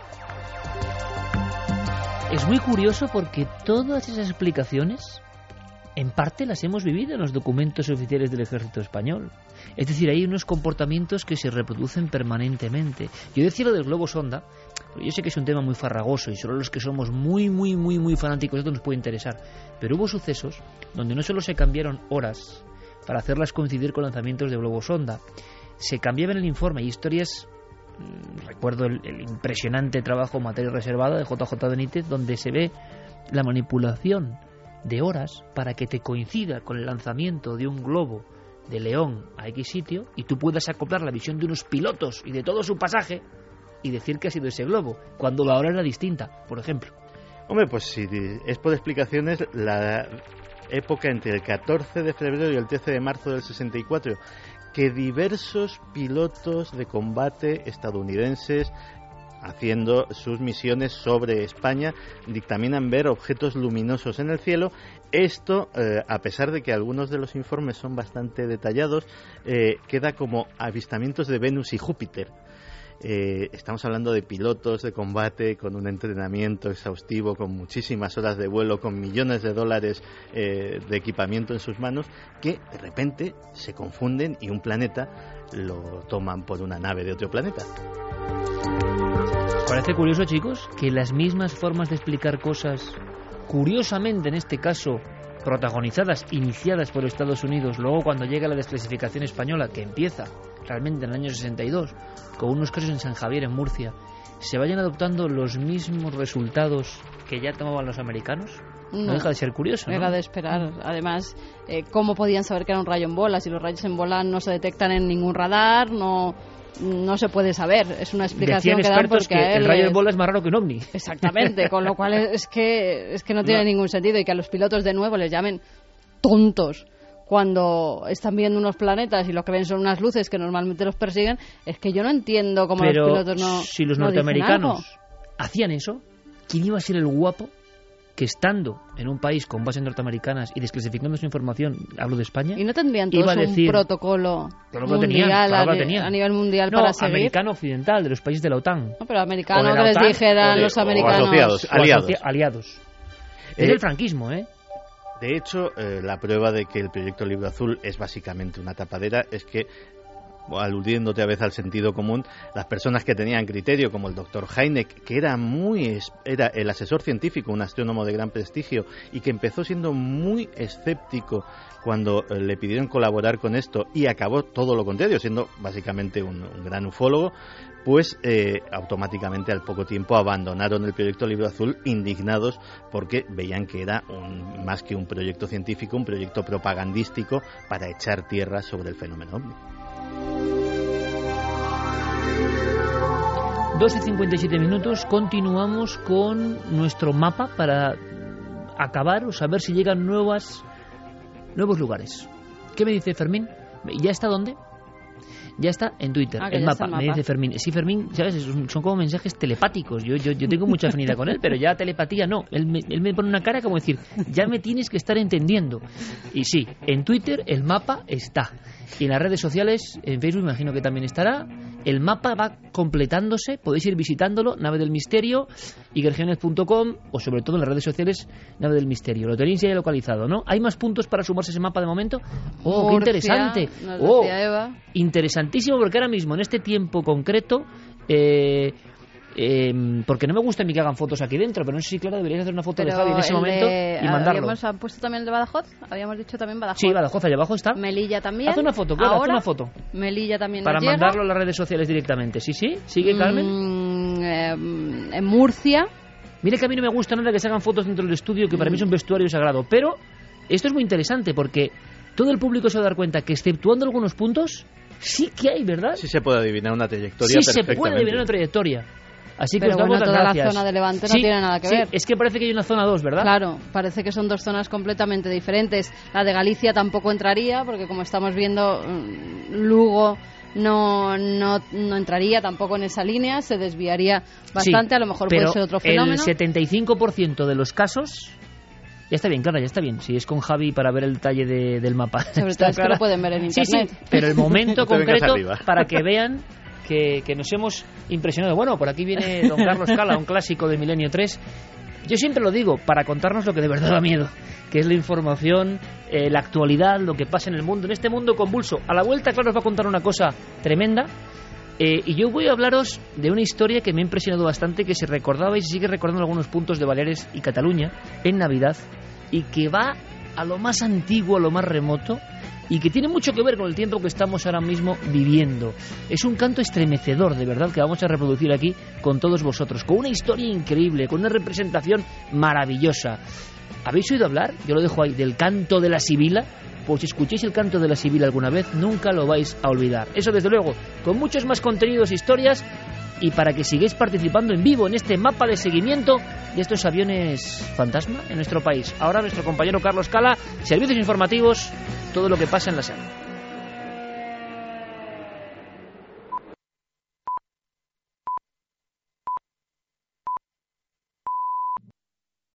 Es muy curioso porque todas esas explicaciones en parte las hemos vivido en los documentos oficiales del Ejército Español. Es decir, hay unos comportamientos que se reproducen permanentemente. Yo decía lo del globo sonda, pero yo sé que es un tema muy farragoso y solo los que somos muy, muy, muy, muy fanáticos de esto nos puede interesar. Pero hubo sucesos donde no solo se cambiaron horas para hacerlas coincidir con lanzamientos de globo sonda, se cambiaba en el informe. Hay historias... Recuerdo el, el impresionante trabajo Materia Reservada de J J Benítez, donde se ve la manipulación de horas para que te coincida con el lanzamiento de un globo de León a X sitio y tú puedas acoplar la visión de unos pilotos y de todo su pasaje y decir que ha sido ese globo, cuando la hora era distinta, por ejemplo. Hombre, pues si es por explicaciones, la época entre el catorce de febrero y el trece de marzo del sesenta y cuatro, que diversos pilotos de combate estadounidenses haciendo sus misiones sobre España dictaminan ver objetos luminosos en el cielo. Esto, eh, a pesar de que algunos de los informes son bastante detallados, eh, queda como avistamientos de Venus y Júpiter. Eh, estamos hablando de pilotos de combate con un entrenamiento exhaustivo, con muchísimas horas de vuelo, con millones de dólares eh, de equipamiento en sus manos, que de repente se confunden y un planeta lo toman por una nave de otro planeta. Parece curioso, chicos, que las mismas formas de explicar cosas, curiosamente en este caso protagonizadas, iniciadas por Estados Unidos, luego cuando llega la desclasificación española, que empieza realmente en el año sesenta y dos, con unos casos en San Javier, en Murcia, se vayan adoptando los mismos resultados que ya tomaban los americanos. No, no deja de ser curioso, ¿no? Era de esperar. Además, eh, ¿cómo podían saber que era un rayo en bola? Si los rayos en bola no se detectan en ningún radar, no... No se puede saber, es una explicación que dan porque que a él el rayo es... en bola es más raro que un ovni. Exactamente, con lo cual es que es que no tiene no. ningún sentido y que a los pilotos de nuevo les llamen tontos cuando están viendo unos planetas y lo que ven son unas luces que normalmente los persiguen. Es que yo no entiendo cómo Pero los pilotos no si los no norteamericanos hacían eso, ¿quién iba a ser el guapo que estando en un país con bases norteamericanas y desclasificando su información, hablo de España, y no tendrían todos iba a decir, un protocolo claro mundial tenían, claro a, tenían. a nivel mundial no, para seguir? Americano occidental, de los países de la OTAN. No, pero americano que la les OTAN, dijeran de, los americanos. O asociados, aliados. Asocia, aliados. Es eh, el franquismo, ¿eh? De hecho, eh, la prueba de que el proyecto Libro Azul es básicamente una tapadera es que, aludiendo otra vez al sentido común, las personas que tenían criterio, como el doctor Heineck, que era muy era el asesor científico, un astrónomo de gran prestigio, y que empezó siendo muy escéptico cuando eh, le pidieron colaborar con esto, y acabó todo lo contrario, siendo básicamente un, un gran ufólogo, pues eh, automáticamente al poco tiempo abandonaron el proyecto Libro Azul, indignados porque veían que era un, más que un proyecto científico, un proyecto propagandístico para echar tierra sobre el fenómeno ovni. doce y cincuenta y siete minutos, continuamos con nuestro mapa para acabar o saber si llegan nuevas nuevos lugares. ¿Qué me dice Fermín? ¿Ya está dónde? Ya está en Twitter, ah, el, mapa, el mapa, me dice Fermín. Sí, Fermín, ¿sabes? Son como mensajes telepáticos. Yo, yo, yo tengo mucha afinidad con él, pero ya telepatía no. Él me, él me pone una cara como decir, ya me tienes que estar entendiendo. Y sí, en Twitter el mapa está. Y en las redes sociales, en Facebook imagino que también estará. El mapa va completándose, podéis ir visitándolo, Nave del Misterio, iker jiménez punto com, o sobre todo en las redes sociales, Nave del Misterio. Lo tenéis ya localizado, ¿no? ¿Hay más puntos para sumarse a ese mapa de momento? ¡Oh, qué interesante! ¡Oh, interesantísimo! Porque ahora mismo, en este tiempo concreto, eh, Eh, porque no me gusta ni que hagan fotos aquí dentro, pero no sé si, Clara, deberías hacer una foto pero de Javi en ese momento de, y mandarlo. ¿Habíamos puesto también el de Badajoz? Habíamos dicho también Badajoz. Sí, Badajoz, allá abajo está. Melilla también. Haz una foto, Clara, haz Ahora, una foto. Melilla también para nos mandarlo llega. a las redes sociales directamente. Sí, sí, sigue, Carmen. Mm, eh, en Murcia. Mira que a mí no me gusta nada que se hagan fotos dentro del estudio, que para mí es un vestuario sagrado, pero esto es muy interesante porque todo el público se va a dar cuenta que, exceptuando algunos puntos, sí que hay, ¿verdad? Sí se puede adivinar una trayectoria sí perfectamente. se puede adivinar una trayectoria. Así que pero os damos bueno, las toda gracias. la zona de Levante sí, no tiene nada que sí, ver. Es que parece que hay una zona dos, ¿verdad? Claro, parece que son dos zonas completamente diferentes. La de Galicia tampoco entraría, porque como estamos viendo, Lugo no, no, no entraría tampoco en esa línea, se desviaría bastante, sí, a lo mejor puede ser otro fenómeno. El setenta y cinco por ciento de los casos... Ya está bien, Clara, ya está bien. Si es con Javi para ver el detalle de, del mapa. Sobre todo es que lo pueden ver en internet. Sí, sí, pero el momento concreto para que vean que, que nos hemos impresionado. Bueno, por aquí viene don Carlos Cala, un clásico de Milenio tres. Yo siempre lo digo, para contarnos lo que de verdad da miedo, que es la información, eh, la actualidad, lo que pasa en el mundo, en este mundo convulso. A la vuelta, claro, os va a contar una cosa tremenda. Eh, y yo voy a hablaros de una historia que me ha impresionado bastante, que se recordaba y se sigue recordando en algunos puntos de Baleares y Cataluña en Navidad, y que va a lo más antiguo, a lo más remoto, y que tiene mucho que ver con el tiempo que estamos ahora mismo viviendo. Es un canto estremecedor, de verdad, que vamos a reproducir aquí con todos vosotros, con una historia increíble, con una representación maravillosa. ¿Habéis oído hablar? Yo lo dejo ahí, del canto de la sibila. Pues si escuchéis el canto de la sibila alguna vez, nunca lo vais a olvidar. Eso desde luego, con muchos más contenidos e historias, y para que sigáis participando en vivo en este mapa de seguimiento de estos aviones fantasma en nuestro país. Ahora nuestro compañero Carlos Cala, servicios informativos, todo lo que pasa en la sala.